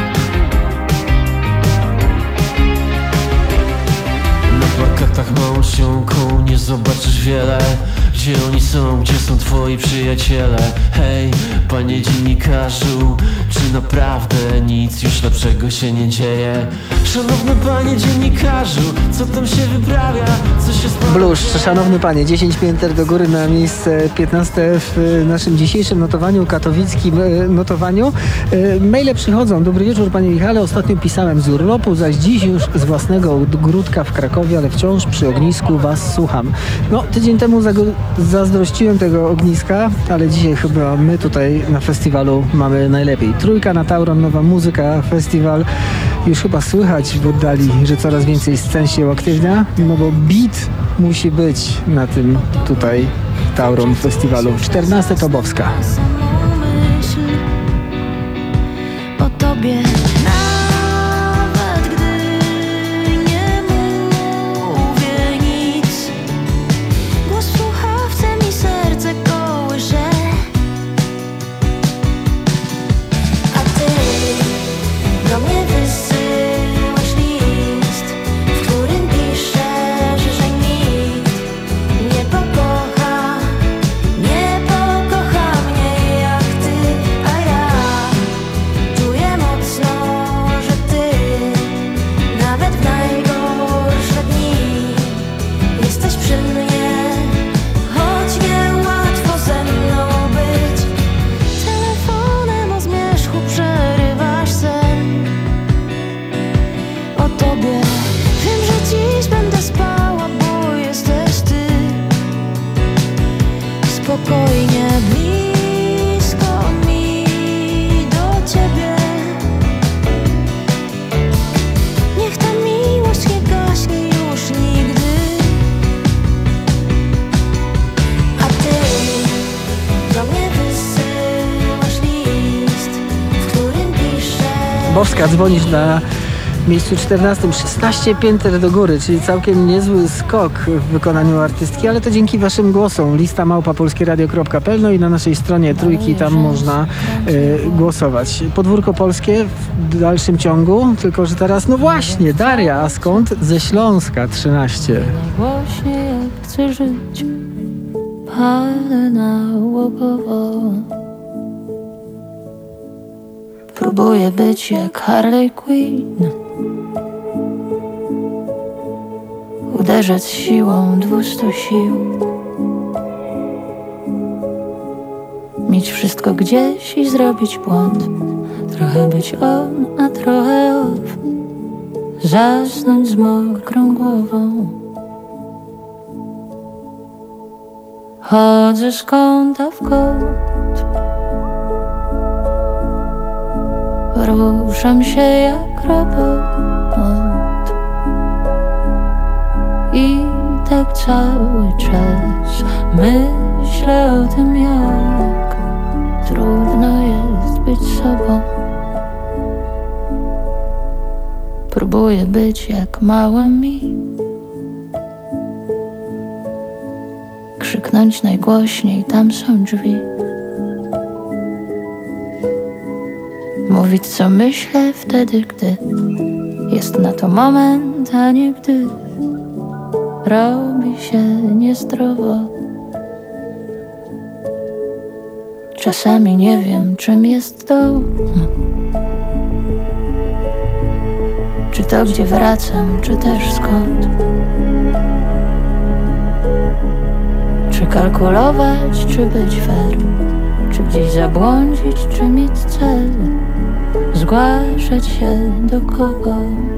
Na plakatach małą czcionką nie zobaczysz wiele. Gdzie oni są, gdzie są twoi przyjaciele? Hej, panie dziennikarzu, czy naprawdę nic już lepszego się nie dzieje? Szanowny panie dziennikarzu, co tam się wyprawia? Co się stało? Bluszcz, szanowny panie, dziesięć pięter do góry na miejsce piętnaste w naszym dzisiejszym notowaniu, katowickim notowaniu. Maile przychodzą. Dobry wieczór, panie Michale. Ostatnio pisałem z urlopu, zaś dziś już z własnego ogródka w Krakowie, ale wciąż przy ognisku was słucham. No, tydzień temu zazdrościłem tego ogniska, ale dzisiaj chyba my tutaj na festiwalu mamy najlepiej. Trójka na Tauron, nowa muzyka, festiwal. Już chyba słychać w oddali, że coraz więcej scen się uaktywnia, no bo beat musi być na tym tutaj Tauron festiwalu. czternaste to Bowska. O tobie. Nawet gdy nie mówię nic, głos w słuchawce mi serce kołysze. A ty do mnie wysyłasz list, w którym piszesz, że nikt nie pokocha, nie pokocha mnie jak ty, a ja czuję mocno, że ty nawet w najgorsze dni jesteś przy mnie, choć niełatwo ze mną być. Telefonem o zmierzchu przerywasz sen. O tobie wiem, że dziś będę spała, bo jesteś ty. Spokojnie blisko mi do ciebie. Niech ta miłość nie gaśnie już nigdy. A ty do mnie wysyłasz list, w którym piszesz. Bowska, dzwonisz na miejscu czternastym, szesnaście pięter do góry, czyli całkiem niezły skok w wykonaniu artystki, ale to dzięki waszym głosom. Lista małpa polskieradio kropka p l, no i na naszej stronie Trójki tam można y, głosować. Podwórko polskie w dalszym ciągu, tylko że teraz, no właśnie, Daria, a skąd? Ze Śląska, trzynaście. Najgłośniej jak chcę żyć, palę nałogowo. Próbuję być jak Harley Quinn, uderzać siłą dwustu sił, mieć wszystko gdzieś i zrobić błąd. Trochę być on, a trochę off, zasnąć z mokrą głową. Chodzę z kąta w kąt, ruszam się jak robot i tak cały czas myślę o tym, jak trudno jest być sobą. Próbuję być jak mała mi, krzyknąć najgłośniej, tam są drzwi. Mówić co myślę wtedy, gdy jest na to moment, a nie gdy robi się niezdrowo. Czasami nie wiem, czym jest dom, czy Czy to gdzie wracam, czy też skąd? Czy kalkulować, czy być fair? Czy gdzieś zabłądzić, czy mieć cel? Zgłaszać się do kogo?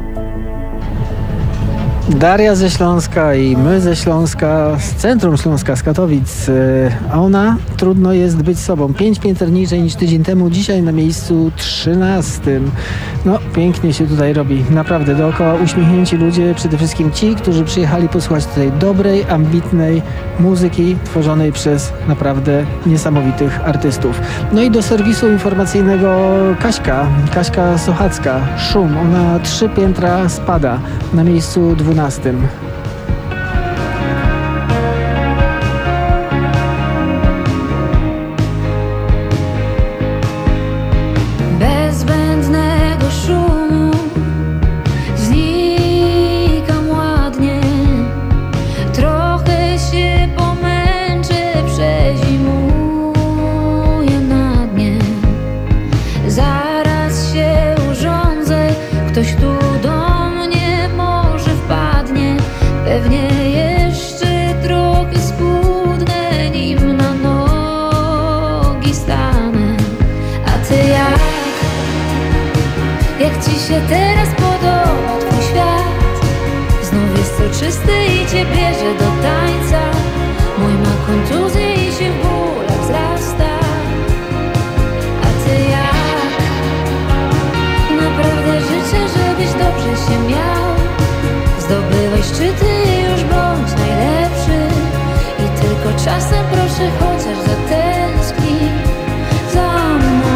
Daria ze Śląska i my ze Śląska, z centrum Śląska, z Katowic, a ona trudno jest być sobą. Pięć pięter niżej niż tydzień temu, dzisiaj na miejscu trzynastym. No, pięknie się tutaj robi. Naprawdę, dookoła uśmiechnięci ludzie, przede wszystkim ci, którzy przyjechali posłuchać tutaj dobrej, ambitnej muzyki tworzonej przez naprawdę niesamowitych artystów. No i do serwisu informacyjnego Kaśka, Kaśka Sochacka, Szum. Ona trzy piętra spada na miejscu dwunastym. Bez zbędnego szumu znikam ładnie. Trochę się pomęczę, przezimuję na dnie. Zaraz się urządzę, ktoś tu do pewnie jeszcze trochę schudnę, nim na nogi stanę. A ty jak? Jak ci się teraz podoba twój świat? Znów jest soczysty i cię bierze do tańca. Mój ma kontuzję i się w bólach wzrasta. A ty jak? Naprawdę życzę, żebyś dobrze się miał. Zdobywaj szczyty, już bądź najlepszy. I tylko czasem proszę chociaż zatęsknij za mną.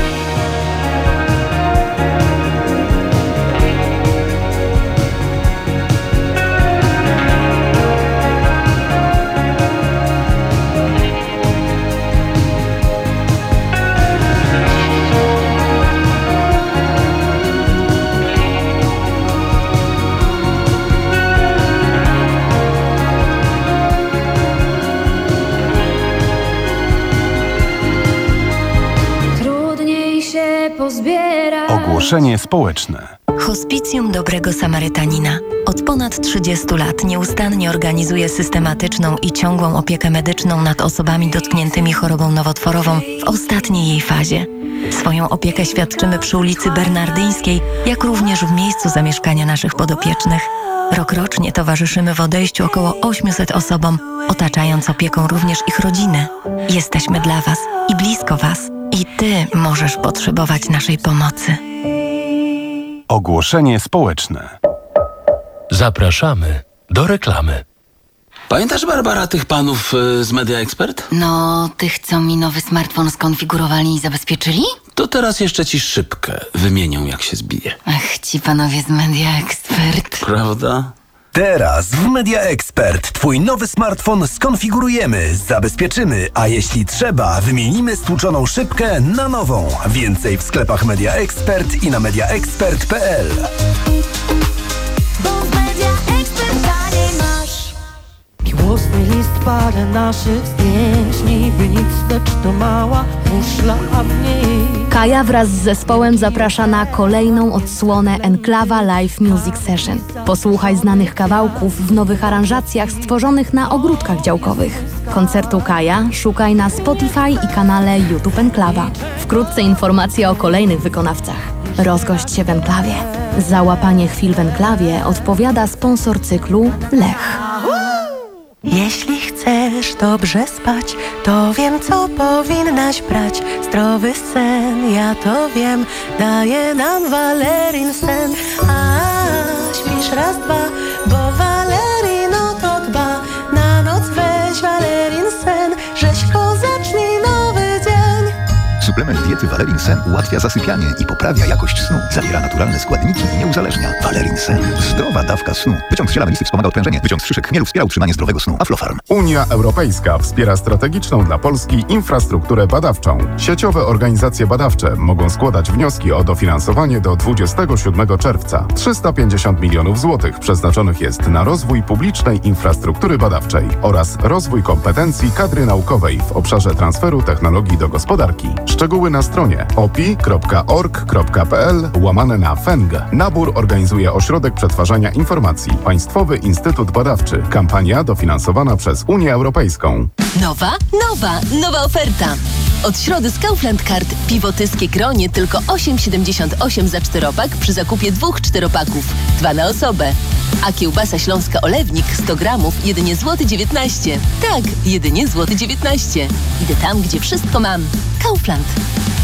Ogłoszenie społeczne. Hospicjum Dobrego Samarytanina od ponad trzydziestu lat nieustannie organizuje systematyczną i ciągłą opiekę medyczną nad osobami dotkniętymi chorobą nowotworową w ostatniej jej fazie. Swoją opiekę świadczymy przy ulicy Bernardyńskiej, jak również w miejscu zamieszkania naszych podopiecznych. Rokrocznie towarzyszymy w odejściu około ośmiuset osobom, otaczając opieką również ich rodziny. Jesteśmy dla Was i blisko Was. I Ty możesz potrzebować naszej pomocy. Ogłoszenie społeczne. Zapraszamy do reklamy. Pamiętasz, Barbara, tych panów y, z Media Expert? No, tych, co mi nowy smartfon skonfigurowali i zabezpieczyli? To teraz jeszcze ci szybkę wymienią, jak się zbije. Ach, ci panowie z Media Expert. Prawda? Teraz w Media Expert twój nowy smartfon skonfigurujemy, zabezpieczymy, a jeśli trzeba, wymienimy stłuczoną szybkę na nową. Więcej w sklepach Media Expert i na media expert kropka p l. Miłosny list parę naszych zdjęć, niby nic, lecz to mała muszla, a w niej Kaja wraz z zespołem zaprasza na kolejną odsłonę Enklawa Live Music Session. Posłuchaj znanych kawałków w nowych aranżacjach stworzonych na ogródkach działkowych. Koncertu Kaja szukaj na Spotify i kanale YouTube Enklawa. Wkrótce informacje o kolejnych wykonawcach. Rozgość się w Enklawie. Za łapanie chwil w Enklawie odpowiada sponsor cyklu Lech. Jeśli chcesz dobrze spać, to wiem, co powinnaś brać. Zdrowy sen, ja to wiem, daje nam Valerin sen. A śpisz raz, dwa, bo Valerino to dba. Na noc weź Valerin sen, rzeźko zacznij nowy dzień. Suplement diety Valerin Sen ułatwia zasypianie i poprawia jakość snu. Zawiera naturalne składniki i nie uzależnia. Valerin Sen. Zdrowa dawka snu. Wyciąg z ziela melisy wspomaga odprężenie. Wyciąg z szyszek chmielu wspiera utrzymanie zdrowego snu. Aflofarm. Unia Europejska wspiera strategiczną dla Polski infrastrukturę badawczą. Sieciowe organizacje badawcze mogą składać wnioski o dofinansowanie do dwudziestego siódmego czerwca. trzysta pięćdziesiąt milionów złotych przeznaczonych jest na rozwój publicznej infrastruktury badawczej oraz rozwój kompetencji kadry naukowej w obszarze transferu technologii do gospodarki. Szczegóły Szczegóły na stronie opi kropka org kropka pl łamane na F E N G. Nabór organizuje Ośrodek Przetwarzania Informacji. Państwowy Instytut Badawczy. Kampania dofinansowana przez Unię Europejską. Nowa, nowa, nowa oferta. Od środy z Kaufland Card piwo tyskie Kronie tylko osiem siedemdziesiąt osiem za czteropak przy zakupie dwóch czteropaków. Dwa na osobę. A kiełbasa śląska Olewnik sto gramów jedynie złoty dziewiętnaście. Tak, jedynie złoty dziewiętnaście. Idę tam, gdzie wszystko mam. Kaufland.